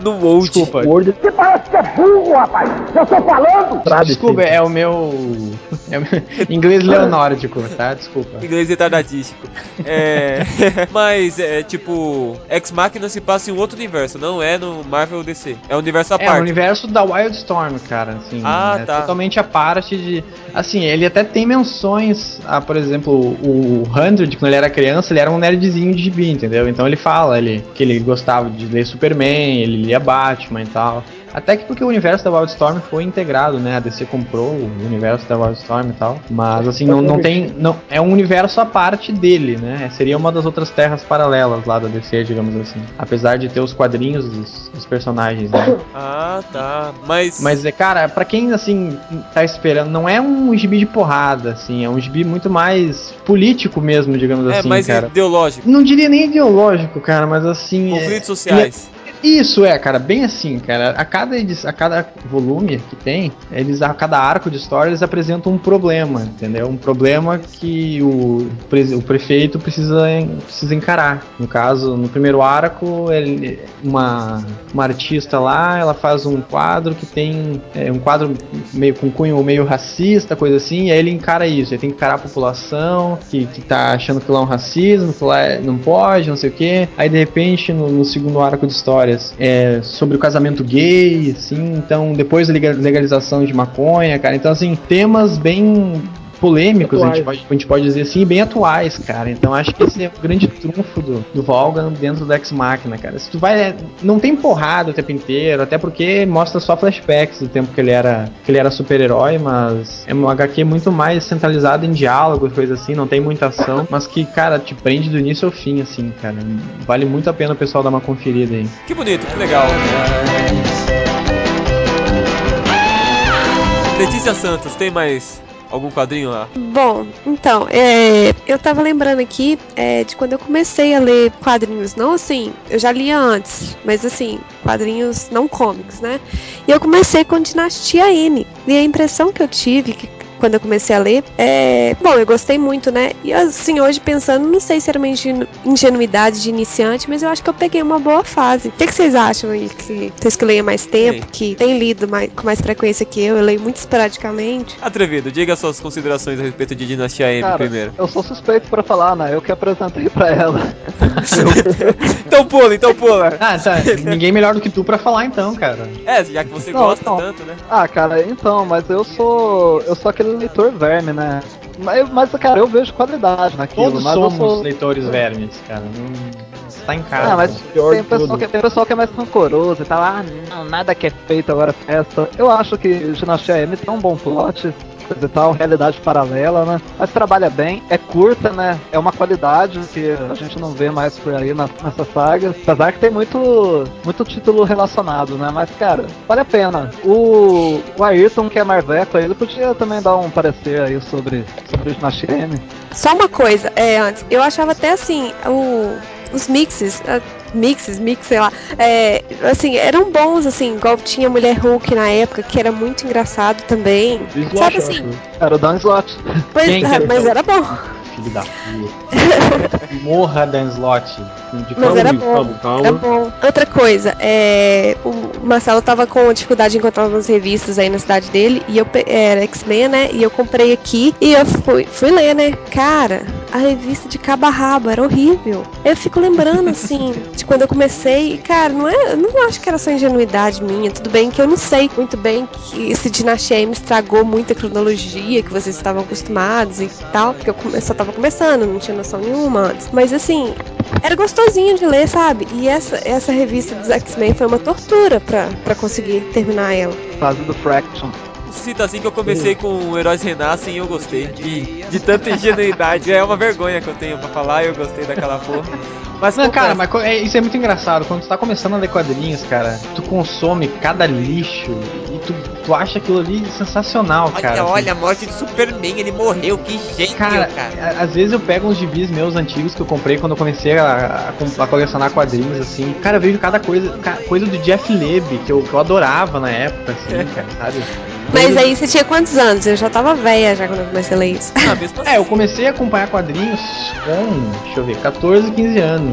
No Word. Desculpa. Word. Você parece que é burro, rapaz. Eu tô falando. Sabe, Desculpa, sim. é o meu. É o meu inglês leonórdico, tá? Desculpa. Inglês retardadístico. É. Mas, é tipo. Ex Machina se passa em um outro universo, não é no Marvel D C. É um universo à É, parte. o universo da Wildstorm, cara, assim, Ah, é tá. totalmente a parte de... Assim, ele até tem menções a, por exemplo, o Hundred, quando ele era criança, ele era um nerdzinho de gibi, entendeu? Então ele fala ele, que ele gostava de ler Superman, ele lia Batman e tal. Até que porque o universo da Wildstorm foi integrado, né? A D C comprou o universo da Wildstorm e tal. Mas assim, não, não tem. Não, é um universo à parte dele, né? Seria uma das outras terras paralelas lá da D C, digamos assim. Apesar de ter os quadrinhos dos, dos personagens, né? Ah, tá. Mas. Mas, é, cara, pra quem, assim, tá esperando, não é um gibi de porrada, assim, é um gibi muito mais político mesmo, digamos é assim, mais cara. ideológico. Não diria nem ideológico, cara, mas assim... Conflitos é, sociais. Isso, é, cara, bem assim, cara. A cada, a cada volume que tem, eles, a cada arco de história, eles apresentam um problema, entendeu? Um problema que o, o prefeito precisa, precisa encarar. No caso, no primeiro arco, ele, uma, uma artista lá, ela faz um quadro que tem é, um quadro meio com cunho meio racista, coisa assim, e aí ele encara isso. Ele tem que encarar a população que, que tá achando que lá é um racismo, que lá é, não pode, não sei o quê. Aí, de repente, no, no segundo arco de história, É, sobre o casamento gay, assim, então depois da legalização de maconha, cara, então assim, temas bem polêmicos, a gente, pode, a gente pode dizer assim, bem atuais, cara, então acho que esse é o grande trunfo do, do Vaughan dentro do Ex Machina, cara, se tu vai, não tem porrada o tempo inteiro, até porque mostra só flashbacks do tempo que ele era, que ele era super-herói, mas é uma H Q muito mais centralizada em diálogos, coisa assim, não tem muita ação, mas que, cara, te prende do início ao fim, assim, cara, vale muito a pena o pessoal dar uma conferida aí. Que bonito, que legal. Letícia Santos, tem mais algum quadrinho lá? Bom, então, é, eu tava lembrando aqui é, de quando eu comecei a ler quadrinhos, não assim, eu já lia antes, mas assim, quadrinhos não cômicos, né? E eu comecei com Dinastia N. E a impressão que eu tive, que quando eu comecei a ler, é... Bom, eu gostei muito, né? E assim, hoje pensando, não sei se era uma ingenu... ingenuidade de iniciante, mas eu acho que eu peguei uma boa fase. O que, que vocês acham aí? Que vocês que leem há mais tempo, Ei. que tem lido mais, com mais frequência que eu, eu leio muito esporadicamente. Atrevido, diga suas considerações a respeito de Dinastia M. Cara, primeiro. Eu sou suspeito pra falar, né? Eu que apresentei pra ela. Então pula, então pula. Ah, tá. Ninguém melhor do que tu pra falar então, cara. É, já que você não, gosta não. tanto, né? Ah, cara, então, mas eu sou. Eu sou aquele leitor verme, né? Mas, mas cara, eu vejo qualidade naquilo. Todos mas somos eu sou... leitores vermes, cara. Não... Tá em casa. Ah, mas tem pessoal, que, tem pessoal que é mais rancoroso e tal. Ah, não, nada que é feito agora festa. Eu acho que Dinastia M tem um bom plot, coisa e tal, realidade paralela, né? Mas trabalha bem, é curta, né? É uma qualidade que a gente não vê mais por aí na, nessa saga. Apesar que tem muito, muito título relacionado, né? Mas, cara, vale a pena. O, o Ayrton, que é Marveco, ele podia também dar um parecer aí sobre, sobre Dinastia M. Só uma coisa, é, antes, eu achava até assim, o... os mixes, uh, mixes, mix, sei lá, é, assim, eram bons, assim, igual tinha Mulher Hulk na época, que era muito engraçado também. Slot, sabe assim? Era o Dan Slott. Pois, Quem é, que mas é? era bom. Filho da puta. Morra Dan Slott. Mas era bom, era bom. Outra coisa, é, o Marcelo tava com dificuldade de encontrar umas revistas aí na cidade dele, e eu era X-Men, né? E eu comprei aqui e eu fui, fui ler, né? Cara, a revista de cabo a rabo era horrível. Eu fico lembrando, assim, de quando eu comecei, e, cara, não é, eu não acho que era só ingenuidade minha. Tudo bem que eu não sei muito bem que esse Dinastia M estragou muita cronologia que vocês estavam acostumados e tal, porque eu só tava começando, não tinha noção nenhuma antes. Mas assim, era gostosinho de ler, sabe? E essa, essa revista dos X-Men foi uma tortura pra, pra conseguir terminar ela. Fase do Fraction. Cita assim que eu comecei com Heróis Renascem e eu gostei. De, de tanta ingenuidade. É uma vergonha que eu tenho pra falar e eu gostei daquela porra. Mas não, cara, mas é, isso é muito engraçado. Quando tu tá começando a ler quadrinhos, cara, tu consome cada lixo e tu, tu acha aquilo ali sensacional, olha, cara. Olha, assim. A morte de Superman, ele morreu, que jeito, cara, cara. Às vezes eu pego uns gibis meus antigos que eu comprei quando eu comecei a, a, a colecionar quadrinhos, assim. Cara, eu vejo cada coisa, coisa do Jeff Leb, que eu, que eu adorava na época, assim, cara, sabe? Mas aí você tinha quantos anos? Eu já tava velha já quando eu comecei a ler isso. Ah, é, eu comecei a acompanhar quadrinhos com, deixa eu ver, catorze, quinze anos.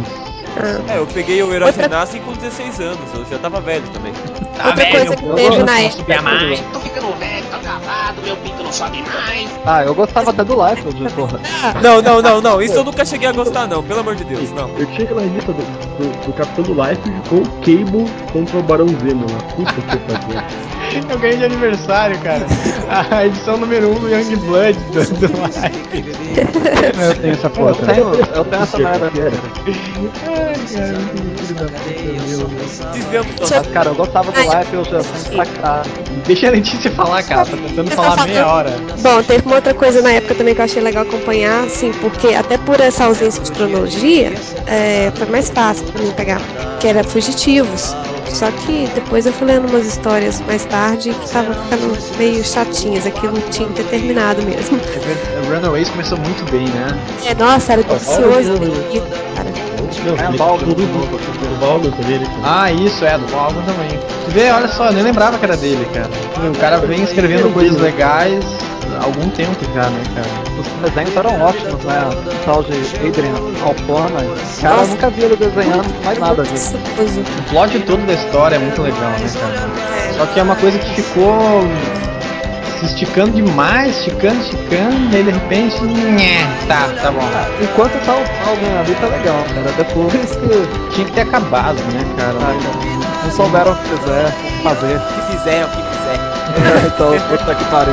Ah. É, eu peguei o Herói Outra- Renascem com dezesseis anos, eu já tava velho também. Tá Outra velho, coisa que eu teve não na posso época. subir mais. Tô ficando velho, tô acabado, meu pinto não sobe mais. Ah, eu gostava até do Liefeld, porra. Não, não, não, não, isso eu nunca cheguei a gostar não, pelo amor de Deus, não. Eu tinha aquela revista do, do, do Capitão do Life com o Cable contra o Barão Zemo lá. Puta que pariu. Eu ganhei de aniversário, cara. A edição número um do Young Blood do, do Life. Eu tenho essa porra. Eu tenho, eu tenho essa merda. Ai, cara, que filho da puta, meu Deus. Desviamos Mas, totalmente. cara, eu gostava do Liefeld, eu sempre impactado. Deixa a Letícia falar, cara. Tá tentando Você falar tá meia falando- hora. Bom, teve uma outra coisa na época também que eu achei legal acompanhar, assim, porque até por essa ausência de cronologia, é, foi mais fácil pra mim pegar, que era Fugitivos. Só que depois eu fui lendo umas histórias mais tarde que estavam ficando meio chatinhas, aquilo tinha que ter terminado mesmo. Runaways começou muito bem, né? É, nossa, era delicioso aquele livro, cara. Não, É, ele Baldur. tudo do Baldur também, né? Ah, isso, é, do Baldur também. Tu vê, olha só, eu nem lembrava que era dele, cara. O cara vem escrevendo coisas legais há algum tempo já, né, cara? Os desenhos eram ótimos, né? O tal de Adrian Alphona. Cara, eu nunca vi ele desenhando mais nada disso. Delicioso. O plot todo da história é muito legal, né, cara? Só que é uma coisa que ficou se esticando demais, esticando, esticando, e aí de repente, nhé, tá, tá bom. Enquanto tá alguém ali, tá legal, cara. Depois que Tinha que ter acabado, né, cara? não souberam o que fizer, fazer. O que fizer, o que fizer. Então, puta que pariu.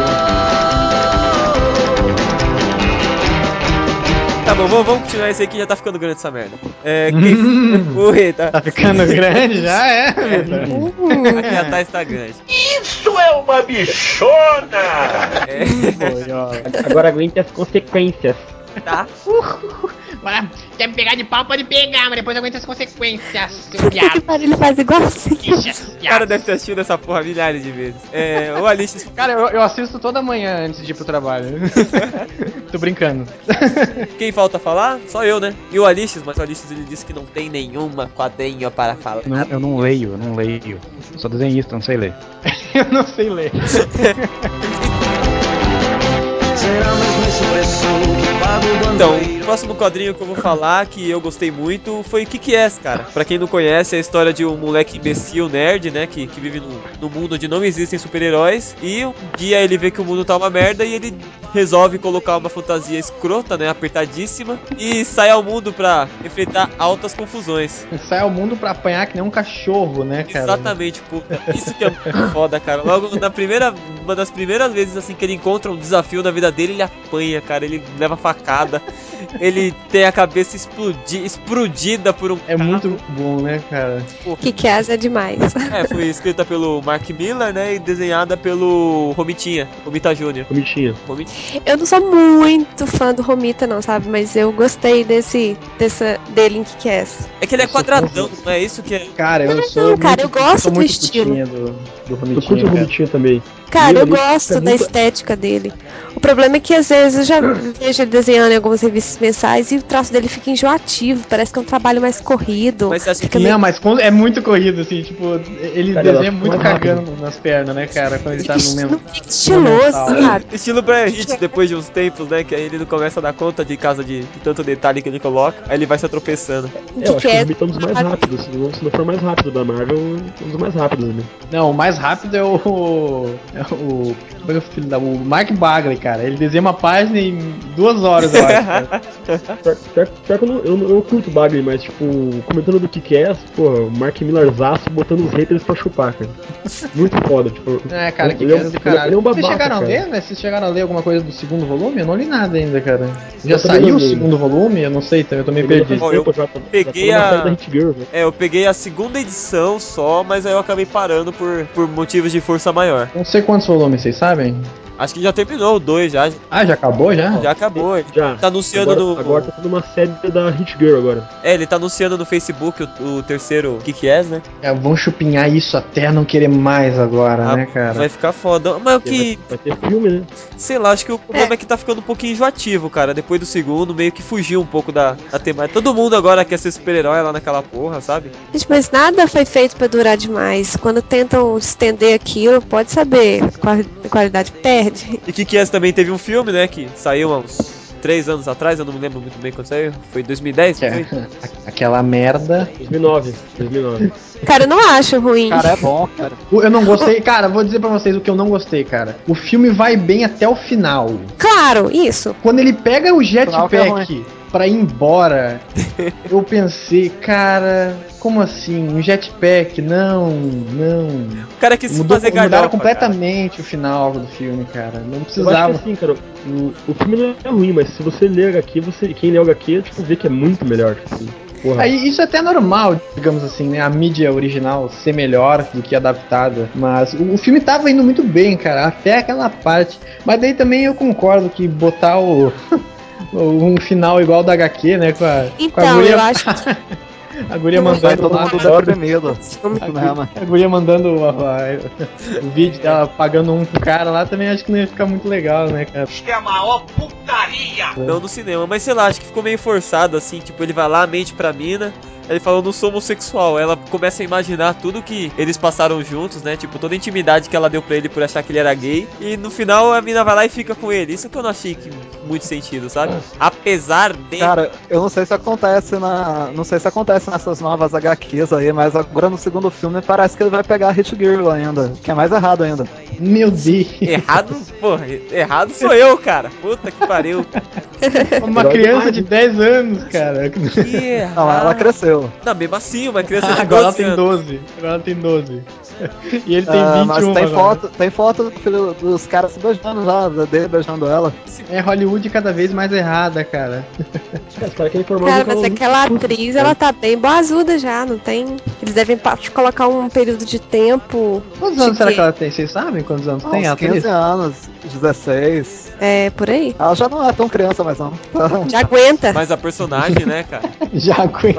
Tá bom, vamos, vamos continuar esse aí que já tá ficando grande essa merda. É, quem... Ui, tá. Tá ficando grande já, é? Aqui a Thais tá grande. Isso é uma bichona! É, Foi, ó. Agora aguente as consequências. tá. Agora, quer me pegar de pau, pode pegar, mas depois aguenta as consequências, seu Que viado. pariu, ele faz igualzinho. Ixi, esse O cara viado. deve ter assistido essa porra milhares de vezes. É, o Alice, Cara, eu, eu assisto toda manhã antes de ir pro trabalho. Tô brincando. quem falta falar? Só eu, né? E o Alice, mas o Alice ele disse que não tem nenhuma quadrinha para falar. Não, eu não leio, eu não leio. Eu sou desenhista, não sei ler. Eu não sei ler. Então, o próximo quadrinho que eu vou falar, que eu gostei muito, foi Kick-Ass, cara. Pra quem não conhece, é a história de um moleque imbecil, nerd, né, que, que vive num, num mundo onde não existem super-heróis, e um dia ele vê que o mundo tá uma merda e ele resolve colocar uma fantasia escrota, né, apertadíssima, e sai ao mundo pra enfrentar altas confusões. Sai ao mundo pra apanhar que nem um cachorro, né, cara? Exatamente, puta. Isso que é muito foda, cara. Logo na primeira, uma das primeiras vezes assim que ele encontra um desafio na vida dele, ele apanha, cara. Ele leva facada. Ele tem a cabeça explodi, explodida por um É carro. muito bom, né, cara? Que que é demais. É, foi escrita pelo Mark Miller, né, e desenhada pelo Romitinha, Romita Júnior Comitinha. Romita... Eu não sou muito fã do Romita, não, sabe? Mas eu gostei desse, dessa, dele em Kick-Ass. É que ele é quadradão, não é isso que é? Cara, eu Não, sou não, cara, muito, eu gosto sou do muito estilo. putinha do, do Eu Romitinha, curto o cara. Comitinha também. Cara, E eu ele gosto é da muito- estética dele. O problema é que às vezes eu já vejo ele desenhando em algumas revistas mensais e o traço dele fica enjoativo. Parece que é um trabalho mais corrido. Mas você acha Fica que- meio- Não, mas quando- é muito corrido, assim, tipo, ele Cara, eu desenha acho muito mais rápido. cagando nas pernas, né, cara, quando ele tá no Não mesmo. fica estiloso, mental. sabe? Estilo Brian Hitch, depois de uns tempos, né? Que aí ele não começa a dar conta de casa de, de tanto detalhe que ele coloca. Aí ele vai se tropeçando. É, eu acho que o Kick-Ass. Romita é um dos mais rápidos. Se não, se não for mais rápido da Marvel, um dos mais rápidos ali. Não, o mais rápido é o. É o. Como é que é o filho da. O Mark Bagley, cara. Ele desenha uma página em duas horas, eu acho. Cara. Pior, pior- pior que eu não, eu, não- eu não curto Bagley, mas tipo, comentando do que que é, pô, o Mark Millerzaço botando os haters pra chupar, cara. Muito foda, tipo. É, cara, que ele é um- cara do ele é- caralho. ele é um Vocês babaca, chegaram a cara. ler, né? Vocês chegaram a ler alguma coisa do segundo volume? Eu não li nada ainda, cara. Já Eu também saiu não o li. segundo volume? Eu não sei, então eu tô meio Eu perdido. Bom, eu já, já, peguei já tô na a- série da Hit Girl, né? É, eu peguei a segunda edição só, mas aí eu acabei parando por, por motivos de força maior. Não sei quantos volumes, vocês sabem? Acho que já terminou o dois, já, Ah, já acabou já? já acabou. Ele Já. tá anunciando agora, no. agora tá tendo uma série da Hit Girl agora. É, ele tá anunciando no Facebook o, o terceiro Kick-Ass, né? É, vão chupinhar isso até não querer mais agora, Ah, né, cara? Vai ficar foda. Mas o que. Vai, vai ter filme, né? Sei lá, acho que o problema é. que tá ficando um pouquinho enjoativo, cara. Depois do segundo, meio que fugiu um pouco da, da temática. Todo mundo agora quer ser super-herói lá naquela porra, sabe? Gente, mas nada foi feito pra durar demais. Quando tentam estender aquilo, pode saber, a qualidade perde. E Kick-Ass também teve um filme, né? Que saiu há uns três anos atrás, eu não me lembro muito bem quando saiu. Foi dois mil e dez? Que Foi? é aquela merda. dois mil e nove. dois mil e nove. Cara, eu não acho ruim. Cara, é bom, cara. O- Eu não gostei, cara, vou dizer pra vocês o que eu não gostei, cara. O filme vai bem até o final. Claro, isso. Quando ele pega o Final que é jetpack pra ir embora, eu pensei, cara, como assim? Um jetpack? Não, não. O cara quis Mudou, fazer mudaram galhofa, completamente o final do filme, cara. Não Eu acho precisava. que assim, cara, o, o filme não é ruim, mas se você ler H Q, você, quem lê o H Q, tipo, vê que é muito melhor, tipo assim. Porra. Aí, isso é até normal, digamos assim, né? A mídia original ser melhor do que a adaptada. Mas o, o filme tava indo muito bem, cara, até aquela parte. Mas daí também eu concordo que botar o. um final igual da H Q, né? Com a, com a Então, guria, eu acho que a guria Vai mandando todo lá, mundo né? deprimido. A guria, a guria mandando o, a- o vídeo dela pagando um pro cara lá, também acho que não ia ficar muito legal, né, cara? Que é a maior putaria! Não no cinema, mas sei lá, acho que ficou meio forçado, assim, tipo, ele vai lá, mente pra mina, ele fala, eu não sou homossexual, ela começa a imaginar tudo que eles passaram juntos, né, tipo, toda a intimidade que ela deu pra ele por achar que ele era gay, e no final a mina vai lá e fica com ele, isso que eu não achei que muito sentido, sabe? Apesar de... Cara, eu não sei se acontece na. Não sei se acontece nessas novas H Qs aí, mas agora no segundo filme parece que ele vai pegar a Hit Girl ainda. Que é mais errado ainda. Meu Deus! Errado, porra, errado sou eu, cara, puta que pariu. Uma criança de dez anos, cara. Que errado. Não, ela cresceu. Não, mesmo assim, uma criança de Agora ela doze tem anos. doze. Agora ela tem doze. E ele tem Ah, vinte e mas um tem agora. foto, tem foto do filho dos caras se beijando já, dele beijando ela. É Hollywood cada vez mais errada, cara. Os caras querem formar Cara, um mas canal aquela muito atriz, curto, ela tá bem boazuda já, não tem? Eles devem pa- colocar um período de tempo. Quantos de anos será quê? que ela tem? Vocês sabem quantos anos Ah, tem uns a atriz? quinze anos, dezesseis. É, por aí. Ela já não é tão criança mais não. Já aguenta. Mas a personagem, né, cara? Já aguenta.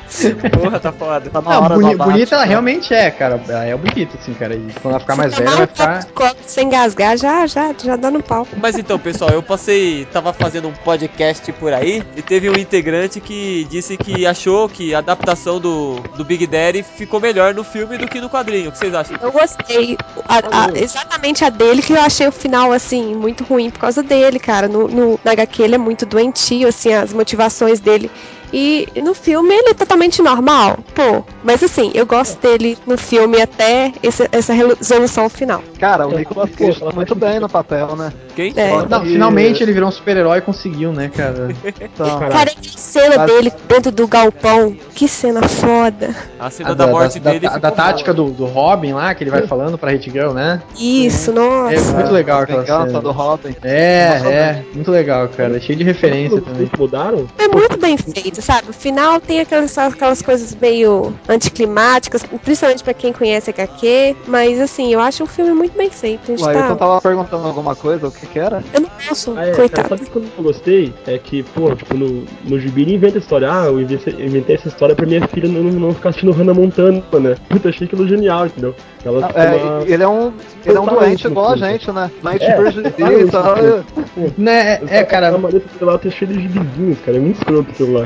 Porra, tá foda. Tá na Não, hora boni- do abate, bonita ela né? realmente é, cara. Ela é bonita, assim, cara. E quando ela ficar mais Se velha, tomar vai um copo ficar. de copo sem engasgar, já, já, já dá no pau. Mas então, pessoal, eu passei, tava fazendo um podcast por aí e teve um integrante que disse que achou que a adaptação do, do Big Daddy ficou melhor no filme do que no quadrinho. O que vocês acham? Eu gostei. A- a- exatamente a dele, que eu achei o final, assim, muito ruim por causa dele, cara. No, no, na H Q ele é muito doentio, assim, as motivações dele. E no filme ele é totalmente normal, pô. Mas assim, eu gosto dele no filme até esse- essa resolução final. Cara, o Nicolas Cage tá muito bem no papel, né? Quem? É. Não, E- finalmente ele virou um super-herói e conseguiu, né, cara? Então, Cara, que cena Mas- dele dentro do galpão. Que cena foda. A A cena da, morte da, dele da, ficou da tática boa. do, do Robin lá, que ele vai falando pra Hit Girl, né? Isso, É nossa. muito legal a aquela vingança cena. do Robin. É, Nossa, é, muito legal, cara. Cheio de referência também. Vocês mudaram? É muito bem feito, sabe? O final tem aquelas, aquelas coisas meio anticlimáticas, principalmente pra quem conhece H Q, mas assim, eu acho um filme muito bem feito. A O gente Ailton tá... tava perguntando alguma coisa, o que que era? Eu não posso, Ah, é, cara, coitado. sabe o que eu não gostei? É que, pô, tipo, no, no gibi ele inventa a história. Ah, eu inventei, eu inventei essa história pra minha filha não, não ficar assistindo Hannah Montana, né? Puta, achei aquilo genial, entendeu? Ela Não, fica é, uma- ele é um, ele é um Total doente isso no igual a filme. gente, né? Doente É, por total gibi e isso tal. no filme. Pô, Né, é, cara. A maleta lá tá cheia de gibizinhos, cara. É muito escroto aquilo lá.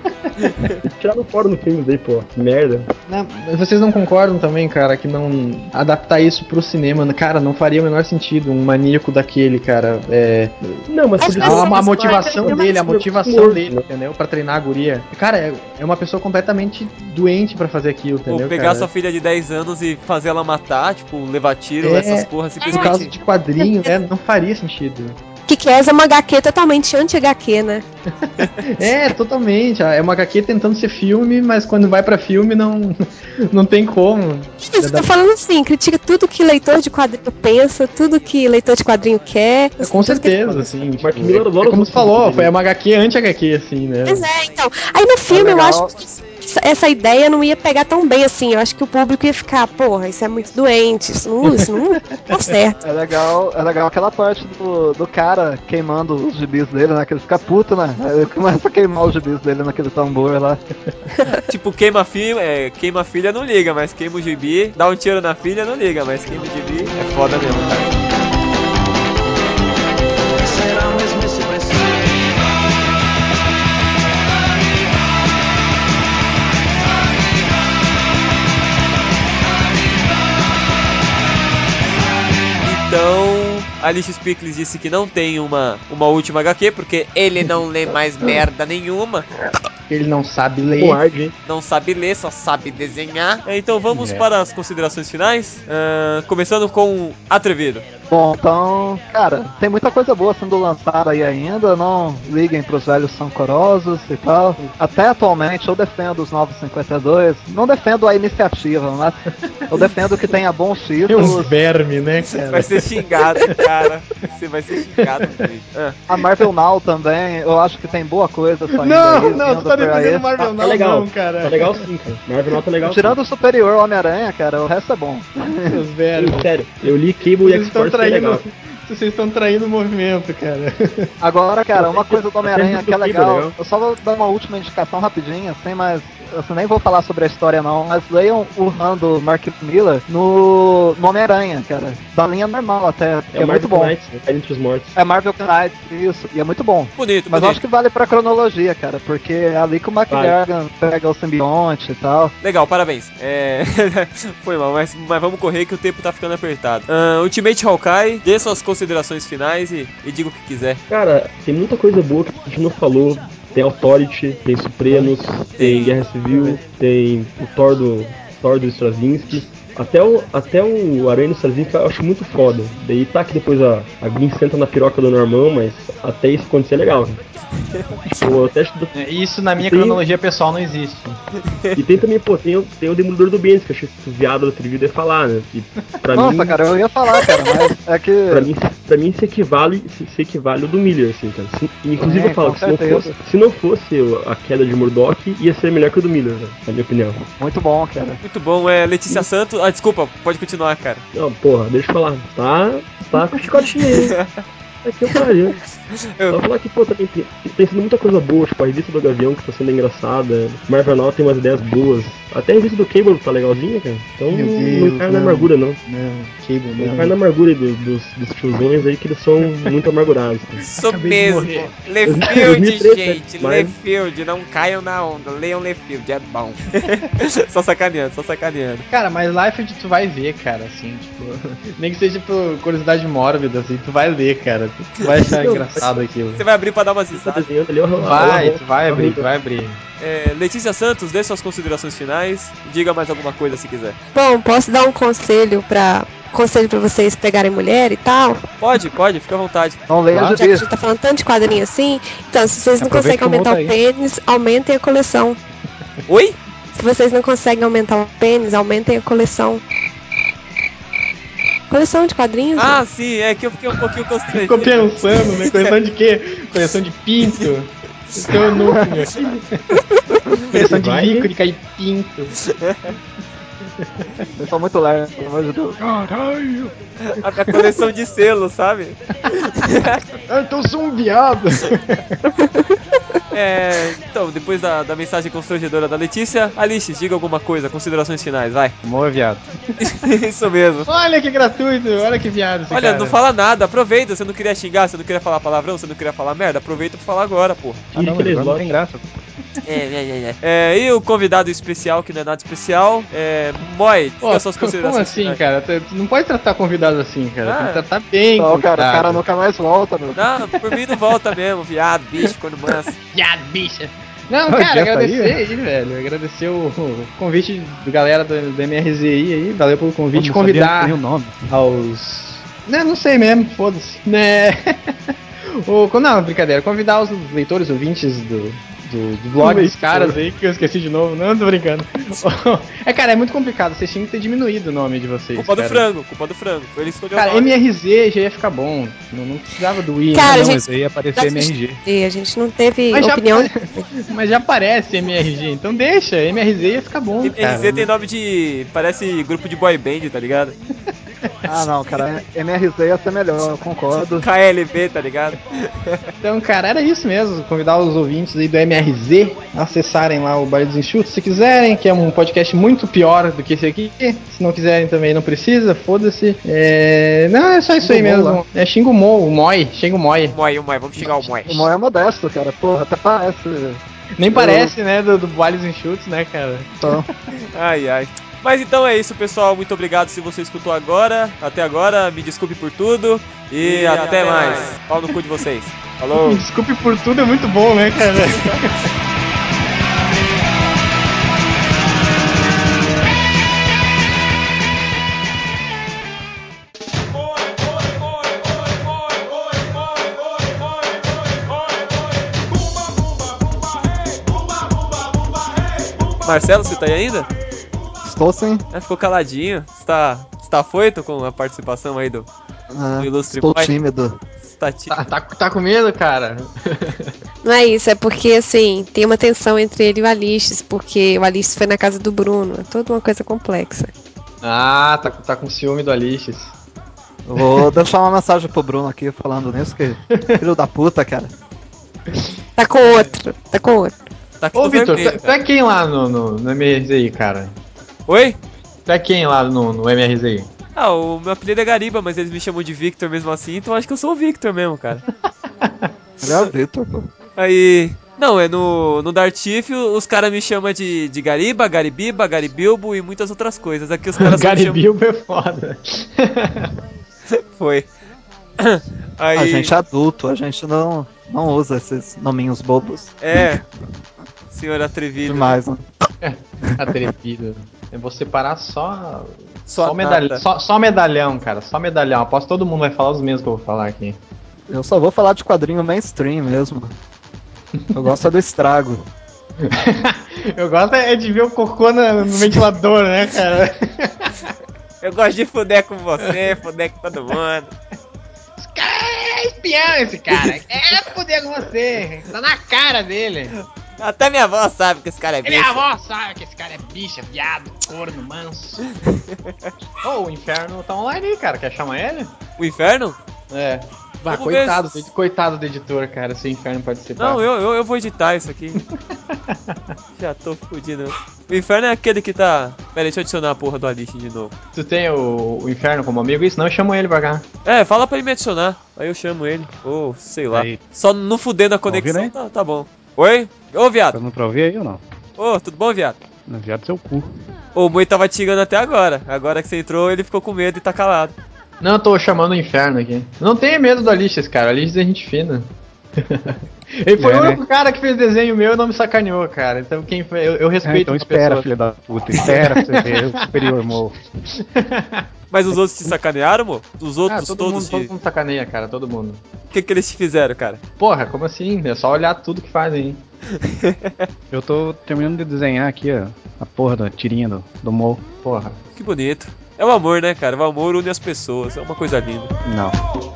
Tiraram fora no filme daí, pô. Que merda. Não, mas vocês não concordam também, cara, que não adaptar isso pro cinema, cara, não faria o menor sentido um maníaco daquele, cara. É, Não, mas Acho podia que ter a, uma a motivação mais- dele, a mais motivação humor, dele, né? entendeu? Pra treinar a guria. Cara, é, é uma pessoa completamente doente pra fazer aquilo, Ou entendeu? pegar cara? sua filha de dez anos e fazer ela matar, tipo, levar tiro, É, essas porra, Por causa simplesmente. de quadrinho, né? Não faria sentido. Que que é uma H Q totalmente anti-H Q, né? É, totalmente. É uma H Q tentando ser filme, mas quando vai pra filme não, não tem como. Isso, eu tô falando assim, critica tudo que leitor de quadrinho pensa, tudo que leitor de quadrinho quer. É, com tudo que- certeza, assim. Tipo, Mark Miller é, adora é como os você falou, filmes foi dele. uma H Q anti-H Q, assim, né? Pois é, então. Aí no filme eu legal. acho que essa- essa ideia não ia pegar tão bem assim. Eu acho que o público ia ficar, porra, isso é muito doente, isso não, isso não tá certo. É legal, é legal aquela parte do, do cara queimando os gibis dele, né? Que ele fica puto, né? Aí ele começa a queimar os gibis dele naquele tambor lá. Tipo, queima a filha, é, queima a filha não liga, mas queima o gibi, dá um tiro na filha não liga, mas queima o gibi é foda mesmo, cara. Será mesmo esse preciso? Então, Alice Spickles disse que não tem uma, uma última H Q, porque ele não lê mais merda nenhuma. Ele não sabe ler. Board, Não sabe ler, só sabe desenhar. Então vamos É. para as considerações finais. Ah, começando com Atrevido. Bom, então, cara, tem muita coisa boa sendo lançada aí ainda, não liguem pros velhos rancorosos e tal. Até atualmente eu defendo os novos cinquenta e dois, não defendo a iniciativa, mas eu defendo que tenha bons Tem uns títulos. verme, né, cara? Vai ser xingado, cara. Você vai ser xingado. Felipe. Ah, A Marvel Now também, eu acho que tem boa coisa saindo Não, aí. não, vindo tu tá por aí. defendendo Marvel tá não, legal. não, cara. Tá legal sim, cara. Marvel Now tá legal. Tirando o Superior Homem-Aranha, cara, o resto é bom. Os sim. vermes. Sério, eu li Cable e Vocês estão X-Force, que é legal. traindo. Vocês estão traindo o movimento, cara. Agora, cara, uma coisa do Homem-Aranha que é legal, legal. eu só vou dar uma última indicação rapidinho, assim, mas assim, nem vou falar sobre a história não, mas leiam o run do Mark Miller no, no Homem-Aranha, cara, da linha normal até, que é, É, muito Marvel bom. Knights, né? É Entre os Mortos. É Marvel Knights, isso, e é muito bom. bonito, Mas eu bonito. acho que vale pra cronologia, cara, porque é ali que o McGargan pega o simbionte e tal. Legal, parabéns. É... Foi mal, mas, mas vamos correr que o tempo tá ficando apertado. Ah, Ultimate Hawkeye, dê suas considerações finais e, e diga o que quiser. Cara, tem muita coisa boa que a gente não falou. Tem Authority, tem Supremos, tem Guerra Civil, tem o Thor do, Thor do Straczynski. Até o, até o Aranha do Straczynski eu acho muito foda. Daí tá que depois a, a Gwen senta na piroca do Norman, mas até isso acontecer é legal. Eu até acho- Isso na minha Tem- cronologia pessoal não existe. E tem também, pô, tem, o- tem o Demolidor do Bendis, que eu achei que o viado do Atrevido ia falar, né? E pra Nossa, mim, cara, eu ia falar, cara, mas é que... Pra mim, pra mim se equivale, se, se equivale ao do Miller, assim, cara. Se- inclusive É, eu falo com que se não, certeza. fosse, se não fosse o- a queda de Murdoch, ia ser melhor que o do Miller, né, na minha opinião. Muito bom, cara. Muito bom, é Letícia Santos. Ah, desculpa, pode continuar, cara. Não, porra, deixa eu falar. Tá, tá com chicotinho aí. Aqui eu pariu. Eu- Só falar que, pô, também tem, tem sido muita coisa boa, tipo, a revista do Gavião que tá sendo engraçada, Marvel Now tem umas ideias boas, até a revista do Cable tá legalzinha, cara. Então Meu não, Deus, não cai na não. amargura, não. Não, Cable, Não não. cai na amargura aí do- dos, dos tiozões aí que eles são muito amargurados, cara. Isso Acabei de mesmo. morrer. Lefield, dois mil e treze, gente. mas- Lefield, não caiam na onda. Leiam Lefield, é bom. Só sacaneando, só sacaneando. Cara, mas Life tu vai ver, cara, assim, tipo, nem que seja por curiosidade mórbida, assim, tu vai ler, cara, tu vai achar Não, engraçado aquilo. Você vai abrir pra dar umas Tá risadas. desenhando ali, ó, ó, Vai, ó, tu vai ó, abrir, ó, tu vai abrir. É, Letícia Santos, dê suas considerações finais. Diga mais alguma coisa se quiser. Bom, posso dar um conselho pra. Conselho pra vocês pegarem mulher e tal? Pode, pode, fica à vontade. Não leia Claro. a Já que a Gibi. gente tá falando tanto de quadrinho assim, então se vocês não Aproveita conseguem que aumentar o o Mo tá pênis, aumentem a coleção. Oi? Se vocês não conseguem aumentar o pênis, aumentem a coleção. Coleção de quadrinhos? Ah, sim, é que eu fiquei um pouquinho Ficou constrangido. pensando, né, coleção de quê? Coleção de pinto? Seu eunuco, meu filho. Coleção de Vai, líquido, de cair pinto. Eu sou muito lerdo, pelo amor de Deus. Caralho! A minha coleção de selos, sabe? Ah, então eu sou um viado. É, então, depois da, da mensagem constrangedora da Letícia, Alice, diga alguma coisa, considerações finais, vai. Amor, viado. Isso mesmo. Olha que gratuito, olha que viado esse Olha, cara. não fala nada, aproveita. Você não queria xingar, você não queria falar palavrão, você não queria falar merda, aproveita pra falar agora, porra. Ah, não, mas agora não tem graça. É, é, é, é. É, e o convidado especial, que não é nada especial, é. Moy, Pô, diga suas como considerações assim, finais. cara? Tu tu não pode tratar convidado assim, cara. Ah. Tem que tratar bem, Não, cara, o convidado. cara nunca mais volta, meu. Não, por mim não volta mesmo, viado, bicho, quando mansa. Viado, bicha. Não, Ah, cara, já tá agradecer aí? aí, velho. Agradecer o, o convite do galera do, do M R Z I aí. Valeu pelo convite. Eu não sabia Convidar nem o nome. aos. Não, não sei mesmo, foda-se. Né? o, não, brincadeira. Convidar os leitores, ouvintes do, do, do blog dos caras aí, que eu esqueci de novo. Não, tô brincando. É, cara, é muito complicado. Vocês tinham que ter diminuído o nome de vocês. Culpa do cara. frango, culpa do frango. Foi ele que escolheu Cara, o nome. M R Z já ia ficar bom. Não, não precisava do I. Cara, né? a não, gente- mas aí ia aparecer M R G. E a gente não teve Mas já, opinião. mas já aparece M R G, então deixa. M R Z ia ficar bom. M R Z cara. tem nome de. Parece grupo de boy band, tá ligado? Ah, não, cara, M R Z ia ser melhor, eu concordo. K L B, tá ligado? Então, cara, era isso mesmo. Convidar os ouvintes aí do M R Z a acessarem lá o Baile dos Enxutos, se quiserem, que é um podcast muito pior do que esse aqui. Se não quiserem também, não precisa, foda-se. É... Não, é só isso aí Xinga o Mo mesmo. É xinga o Mo, o Moi, xinga o Moi. Moy, o Moy, vamos xingar o Moy. O Mo é modesto, cara, porra, até parece. Nem parece, né, do, do Baile dos Enxutos, né, cara? Então, Ai, ai. Mas então é isso, pessoal. Muito obrigado se você escutou agora. Até agora, me desculpe por tudo. E, e até, até mais. mais. Pau no cu de vocês. Falou. Me desculpe por tudo, é muito bom, né, cara? Marcelo, você tá aí ainda? Estou sim. É, ficou caladinho. Você tá, você tá afoito com a participação aí do, ah, do Ilustre Estou Pai? tímido. Tá, tí... tá, tá, tá com medo, cara? Não é isso, é porque assim, tem uma tensão entre ele e o Alixis, porque o Alixis foi na casa do Bruno. É toda uma coisa complexa. Ah, tá, tá com ciúme do Alixis. Vou deixar uma mensagem pro Bruno aqui falando nisso, que filho da puta, cara. Tá com outro, tá com outro. Tá Ô, Vitor, tu é quem lá no, no, no M R Z I, cara? Oi? Tu é quem lá no, no M R Z I? Ah, o meu apelido é Gariba, mas eles me chamam de Victor mesmo assim, então acho que eu sou o Victor mesmo, cara. Ele é o Victor, pô. Aí... Não, é no, no Dartif, os caras me chamam de, de Gariba, Garibiba, Garibilbo e muitas outras coisas. Aqui os caras só Garibilbo chamam... é foda. Foi. Aí... A gente é adulto, a gente não, não usa esses nominhos bobos. É, senhor atrevido. Demais, né? Atrevido. Eu vou separar só... Só, só, medalhão, só, só medalhão, cara. Só medalhão. Aposto que todo mundo vai falar os mesmos que eu vou falar aqui. Eu só vou falar de quadrinho mainstream mesmo. Eu gosto é do estrago. Eu gosto é de ver o cocô no, no ventilador, né, cara? Eu gosto de fuder com você, fuder com todo mundo. Esse cara é espião, esse cara. É fuder com você. Tá na cara dele. Até minha avó sabe que esse cara é bicho. Minha avó sabe que esse cara é bicha, viado, corno, manso. Oh, o Inferno tá online aí, cara. Quer chamar ele? O Inferno? É. Bah, Vamos coitado, ver. do, coitado do editor, cara, se o Inferno participar. Não, eu, eu, eu vou editar isso aqui. Já tô fudido. O Inferno é aquele que tá... Pera aí, deixa eu adicionar a porra do Alice de novo. Tu tem o, o Inferno como amigo? Isso não, eu chamo ele pra cá. É, fala pra ele me adicionar. Aí eu chamo ele. Ou, sei lá. Aí. Só não fudendo a conexão, tá, tá bom. Oi? Ô, viado. Tá dando pra ouvir aí ou não? Ô, tudo bom, viado? Não, viado seu cu. Ô, o Mui tava te xingando até agora. Agora que você entrou, ele ficou com medo e tá calado. Não, eu tô chamando o Inferno aqui. Não tenha medo do Alixis, cara. Alixis é gente fina. Ele foi É, o único né? cara que fez desenho meu e não me sacaneou, cara. Então quem foi, eu, eu É, respeito então as espera, pessoas. filha da puta. Espera pra você ver o superior morro. Mas os outros te sacanearam, mo? Os Ah, outros todo todos mundo, te... todo mundo sacaneia, cara, todo mundo. O que que eles te fizeram, cara? Porra, como assim? É só olhar tudo que fazem, hein? Eu tô terminando de desenhar aqui ó, a porra da tirinha do, do morro. Porra. Que bonito. É o amor, né, cara? O amor une as pessoas. É uma coisa linda. Não.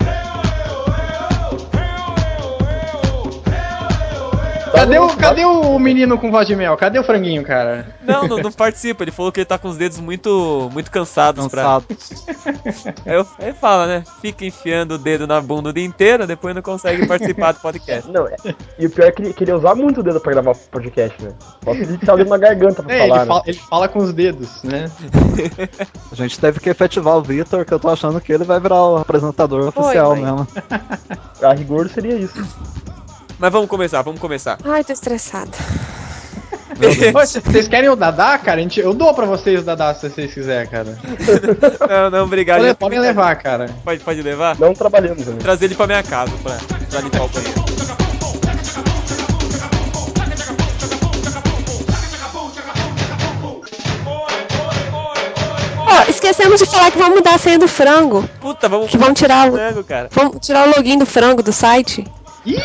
Cadê o, cadê o menino com voz de mel? Cadê o franguinho, cara? Não, não, não participa. Ele falou que ele tá com os dedos muito, muito cansados Cansado. pra... Aí eu- aí ele fala, né? Fica enfiando o dedo na bunda o dia inteiro, depois não consegue participar do podcast. Não, é- e o pior é que ele queria usar muito o dedo pra gravar podcast, né? Só se ele ficar o dedo na garganta pra É, falar, ele, né? fala, ele fala com os dedos, né? A gente teve que efetivar o Victor, que eu tô achando que ele vai virar o apresentador oficial mãe. mesmo. A rigor seria isso. Mas vamos começar, vamos começar. Ai, tô estressada. Ô, c- Vocês querem o Dadá, cara? A gente- Eu dou pra vocês o Dadá se vocês quiserem, cara. Não, não, obrigado. Podem, gente. podem levar, cara. Pode, pode levar? Não trabalhamos, né? Trazer ele pra minha casa pra, pra limpar o banheiro. Ó, esquecemos de falar que vão mudar a senha do frango. Puta, vamos Que vão tirar o, frango, cara. vão tirar o login do frango do site. Ih,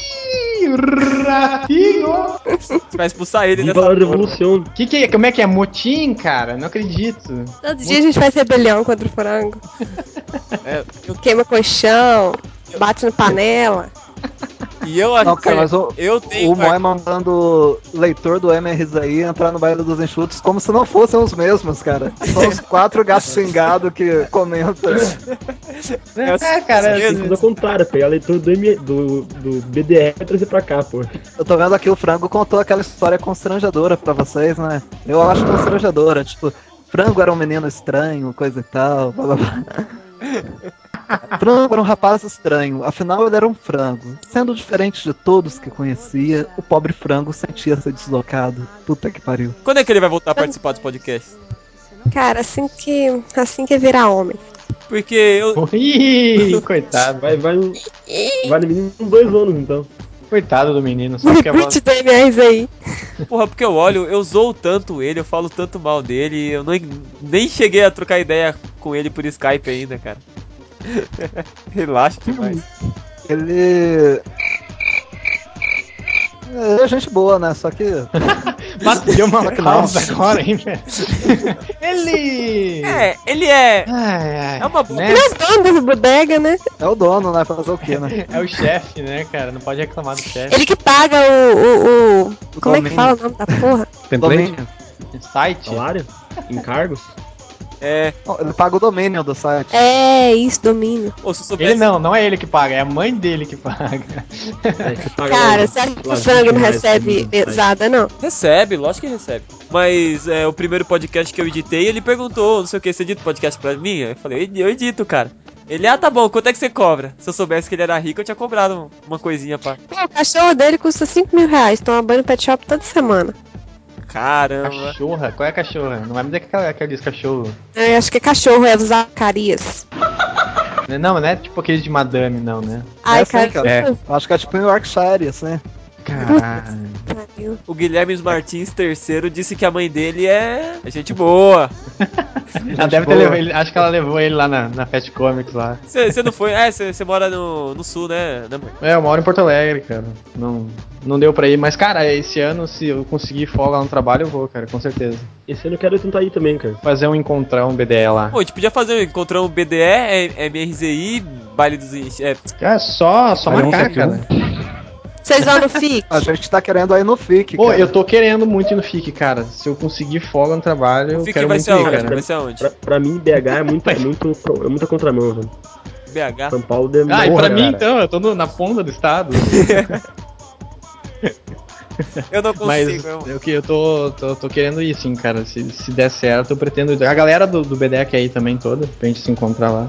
ratinho! Você vai expulsar ele dessa Viva a porra. revolução. Que que é? Como é que é? Motim, cara? Não acredito. Todo dia a gente faz rebelião contra o frango. É, eu- Queima colchão, bate na panela. E eu acho Não, cara, mas o, eu tenho o Moy mandando o leitor do M R Z I entrar no baile dos enxutos como se não fossem os mesmos, cara. São os quatro gatos xingados que comentam. É, cara, Sim, Tem que fazer o contrário, pegar a leitura do, M- do, do B D R e trazer pra cá, pô. Eu tô vendo aqui o Frango contou aquela história constrangedora pra vocês, né? Eu acho constrangedora, tipo, Frango era um menino estranho, coisa e tal, blá blá blá. Frango era um rapaz estranho, afinal ele era um frango. Sendo diferente de todos que conhecia, o pobre frango sentia-se deslocado. Puta que pariu. Quando é que ele vai voltar a participar dos podcasts? Cara, assim que, assim que virar homem. Porque eu. Ih, coitado. Vai, vai, vai no mínimo uns dois anos, então. Coitado do menino, só porque a voz... Reboot do M R aí. Porra, porque eu olho, eu zoo tanto ele, eu falo tanto mal dele, eu não, nem cheguei a trocar ideia com ele por Skype ainda, cara. Relaxa demais. Ele. Ele é gente boa, né? Só que. Bateu uma que não. pausa agora, hein, velho? Ele... É, ele é. Ai, ai, É uma boa. né? Ele é o dono dessa bodega, né? É o dono, né? Fazer o quê, né? É o chefe, né, cara? Não pode reclamar do chefe. Ele que paga o. o, o- O como é que domínio. fala o nome da porra? Template? Domínio. Site? Salário? Encargos? É. Não, ele paga o domínio do site. É, isso, domínio. Ou se eu soubesse. Ele não, não é ele que paga, é a mãe dele que paga. É, que paga Cara, lá, você acha que lá o frango vinte não reais recebe por mês. mesada, não? Recebe, lógico que recebe. Mas é, o primeiro podcast que eu editei, ele perguntou, não sei o que, você edita podcast pra mim? Eu falei, eu edito, cara. Ele, ah, tá bom, quanto é que você cobra? Se eu soubesse que ele era rico, eu tinha cobrado uma coisinha pra... Pô, o cachorro dele custa cinco mil reais. Toma banho no pet shop toda semana. Caramba. Cachorra? Qual é a cachorra? Não vai me dizer que aquela que diz cachorro. É, acho que é cachorro, é Zacarias. Não, não é tipo aquele de madame, não, né? Ai, É assim, cara, cara. É. Acho que é tipo em Yorkshire, assim. Caralho. pariu. O Guilherme Martins terceiro disse que a mãe dele é, é gente boa. Ela deve ter levado ele, acho que ela levou ele lá na, na Fast Comics lá. Você não foi? É, você mora no, no sul, né? né, mãe? É, eu moro em Porto Alegre, cara. Não, não deu pra ir, mas cara, esse ano se eu conseguir folga lá no trabalho, eu vou, cara, com certeza. Esse ano eu quero tentar ir também, cara. Fazer um encontrão, um B D E lá. Pô, a gente podia fazer um encontrão B D E, M R Z I, baile dos... in- É, É só, só Vai, marcar, um cara. Vocês vão no F I C? A gente tá querendo ir no F I C. Pô, cara. eu tô querendo muito ir no F I C, cara. Se eu conseguir folga no trabalho, eu o F I C quero vai muito ser ir, aonde? cara. Vai ser aonde? Pra, pra mim, B H é muito, é muito, é muita contramão, velho. B H? São Paulo é Ah, e Porra, pra mim cara. então, eu tô no- na ponta do estado. Eu não consigo. Mas eu- eu, que- eu tô, tô, tô querendo ir sim, cara. Se, se der certo, eu pretendo ir. A galera do, do B D E quer ir também toda, pra gente se encontrar lá.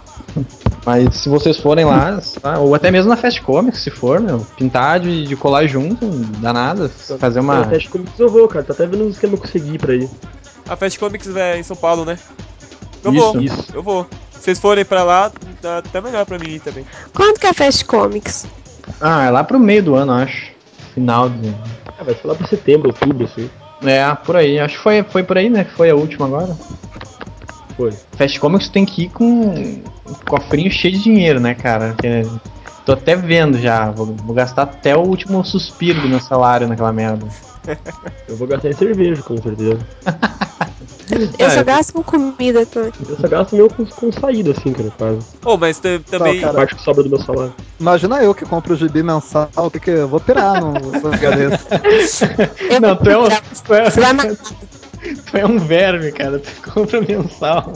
Mas se vocês forem lá, tá? Ou até mesmo na Fast Comics, se for, meu, pintar de, de colar junto, não dá nada. Fazer uma. Até acho que eu vou, cara. Tá até vendo uns esquemas que eu consegui pra ir. A Fast Comics é em São Paulo, né? Eu Isso, vou, isso. eu vou. Se vocês forem pra lá, tá até melhor pra mim ir também. Quanto que é a Fast Comics? Ah, é lá pro meio do ano, acho. Final do. Ah, vai ser lá pra setembro, outubro, assim. É, por aí. Acho que foi, foi por aí, né? Que foi a última agora. Foi. Fast Comics tem que ir com um cofrinho cheio de dinheiro, né, cara? Porque tô até vendo já. Vou, vou gastar até o último suspiro do meu salário naquela merda. Eu vou gastar em cerveja, com certeza. Eu Ah, só eu- gasto com comida também. Eu só gasto meu com, com saída, assim, cara, quase. Pô, mas t- também... Não, A parte que sobra do meu salário. Imagina eu que compro o gibi mensal, o que que eu vou pirar num lugar desse. Eu Não, vou tu é um, comprar. tu é, Você vai matar. tu é um verme, cara. Tu compra mensal.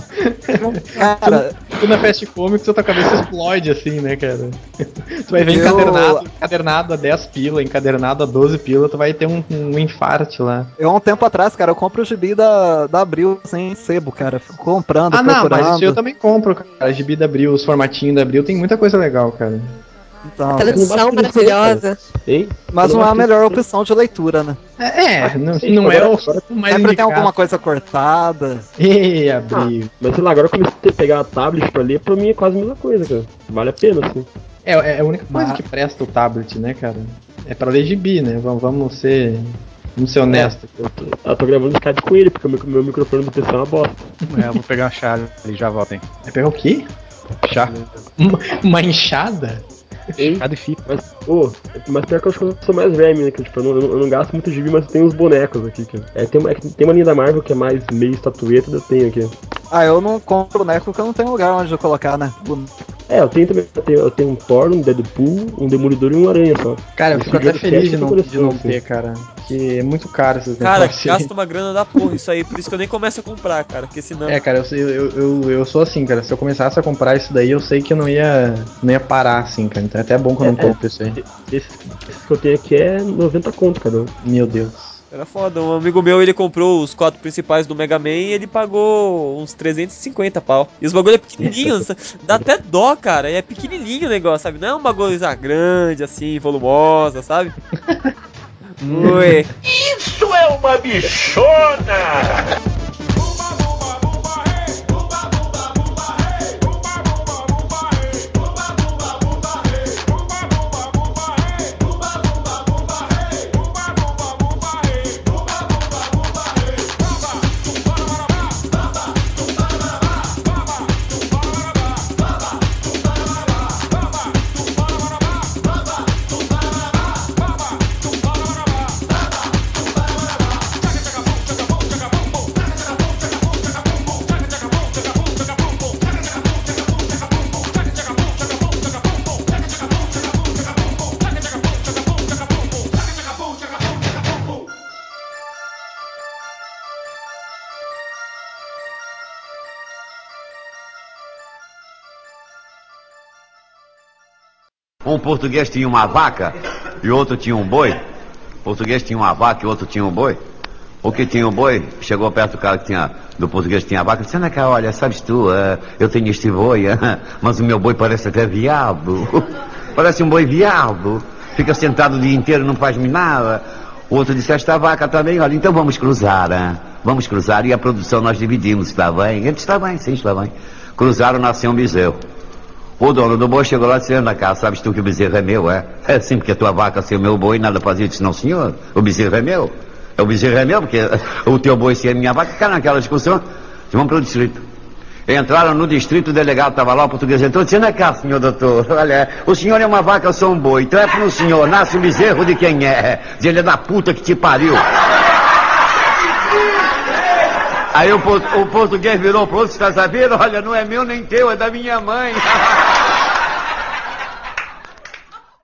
Cara, Tu na Fast Comics, a tua cabeça explode assim, né, cara? Tu vai ver Eu- encadernado, encadernado a dez pila, encadernado a doze pila, tu vai ter um, um infarte lá. eu há um tempo atrás, cara, eu compro o gibi da, da Abril sem sebo, cara. Fico comprando, Ah, não, procurando. mas isso eu também compro, cara. Gibi da Abril, os formatinhos da Abril, tem muita coisa legal, cara. Então, Tradução maravilhosa. Hein? mas não é a melhor opção de leitura, né? É, não, sim, não é agora- o agora- o mais Sempre tem indicado. alguma coisa cortada. Ei, Abril. Mas sei lá, agora eu comecei a pegar a tablet pra ler, pra mim é quase a mesma coisa, cara. Vale a pena, assim. É, é a única coisa Mas- que presta o tablet, né, cara? É pra ler gibi, né? Vamos, vamos ser. Vamos ser honestos. Eu tô, eu tô gravando Skype com ele, porque o meu, meu microfone do P C é uma bosta. É, eu vou pegar uma chave e já volto, hein. Vai pegar o quê? Chá. Uma, uma enxada? Chá de fita. Mas, pô, mas pior que eu acho que eu sou mais verme, né? Que, tipo, eu não, eu não- eu não gasto muito gibi, mas eu tenho uns bonecos aqui, cara. É, tem, uma- é que tem uma linha da Marvel que é mais meio estatueta, eu tenho aqui. Ah, eu não compro boneco porque eu não tenho lugar onde eu colocar, né? É, eu tenho também, eu tenho, eu tenho um Thor, um Deadpool, um Demolidor e um Aranha só. Cara, eu Esse fico até jogo feliz cast de é não, coleção, de não assim. ter, cara. Porque é muito caro esses Cara, negócios. gasta uma grana da porra isso aí, por isso que eu nem começo a comprar, cara, porque senão... É, cara, eu, sei- eu, eu, eu sou assim, cara. Se eu começasse a comprar isso daí, eu sei que eu não ia, não ia parar assim, cara. Então é até bom que eu não É, é. compro isso aí. Esse, esse que eu tenho aqui é noventa conto cada um. Meu Deus. Era foda, um amigo meu, ele comprou os quatro principais do Mega Man e ele pagou uns trezentos e cinquenta pau. E os bagulho é pequenininho, dá até dó, cara, e é pequenininho o negócio, sabe? Não é um bagulho ah, grande, assim, volumosa, sabe? Ui. Isso é uma bichona! Um português tinha uma vaca e outro tinha um boi. O português tinha uma vaca e outro tinha um boi. O que tinha um boi, chegou perto do cara que tinha, do português que tinha a vaca, disse, anda cá, olha, sabes tu, uh, eu tenho este boi, uh, mas o meu boi parece até viado. Parece um boi viado. Fica sentado o dia inteiro, não faz nada. O outro disse, esta vaca também, olha, então vamos cruzar, hein? Vamos cruzar e a produção nós dividimos, está bem? Ele disse, está bem, sim, está bem. Cruzaram, nasceu um bezerro. O dono do boi chegou lá e disse, anda cá, sabes tu que o bezerro é meu, é? É assim, porque a tua vaca ser o meu boi, nada fazia. Disse, não senhor, o bezerro é meu. O bezerro é meu, porque o teu boi ser a minha vaca, ficaram naquela discussão. Vamos para o distrito. Entraram no distrito, o delegado estava lá, o português entrou, disse, anda cá, senhor doutor, olha, o senhor é uma vaca, eu sou um boi, trepa no senhor, nasce o bezerro de quem é? Diz, ele é da puta que te pariu. Aí o, o português virou pro outro, está sabendo? Olha, não é meu nem teu, é da minha mãe.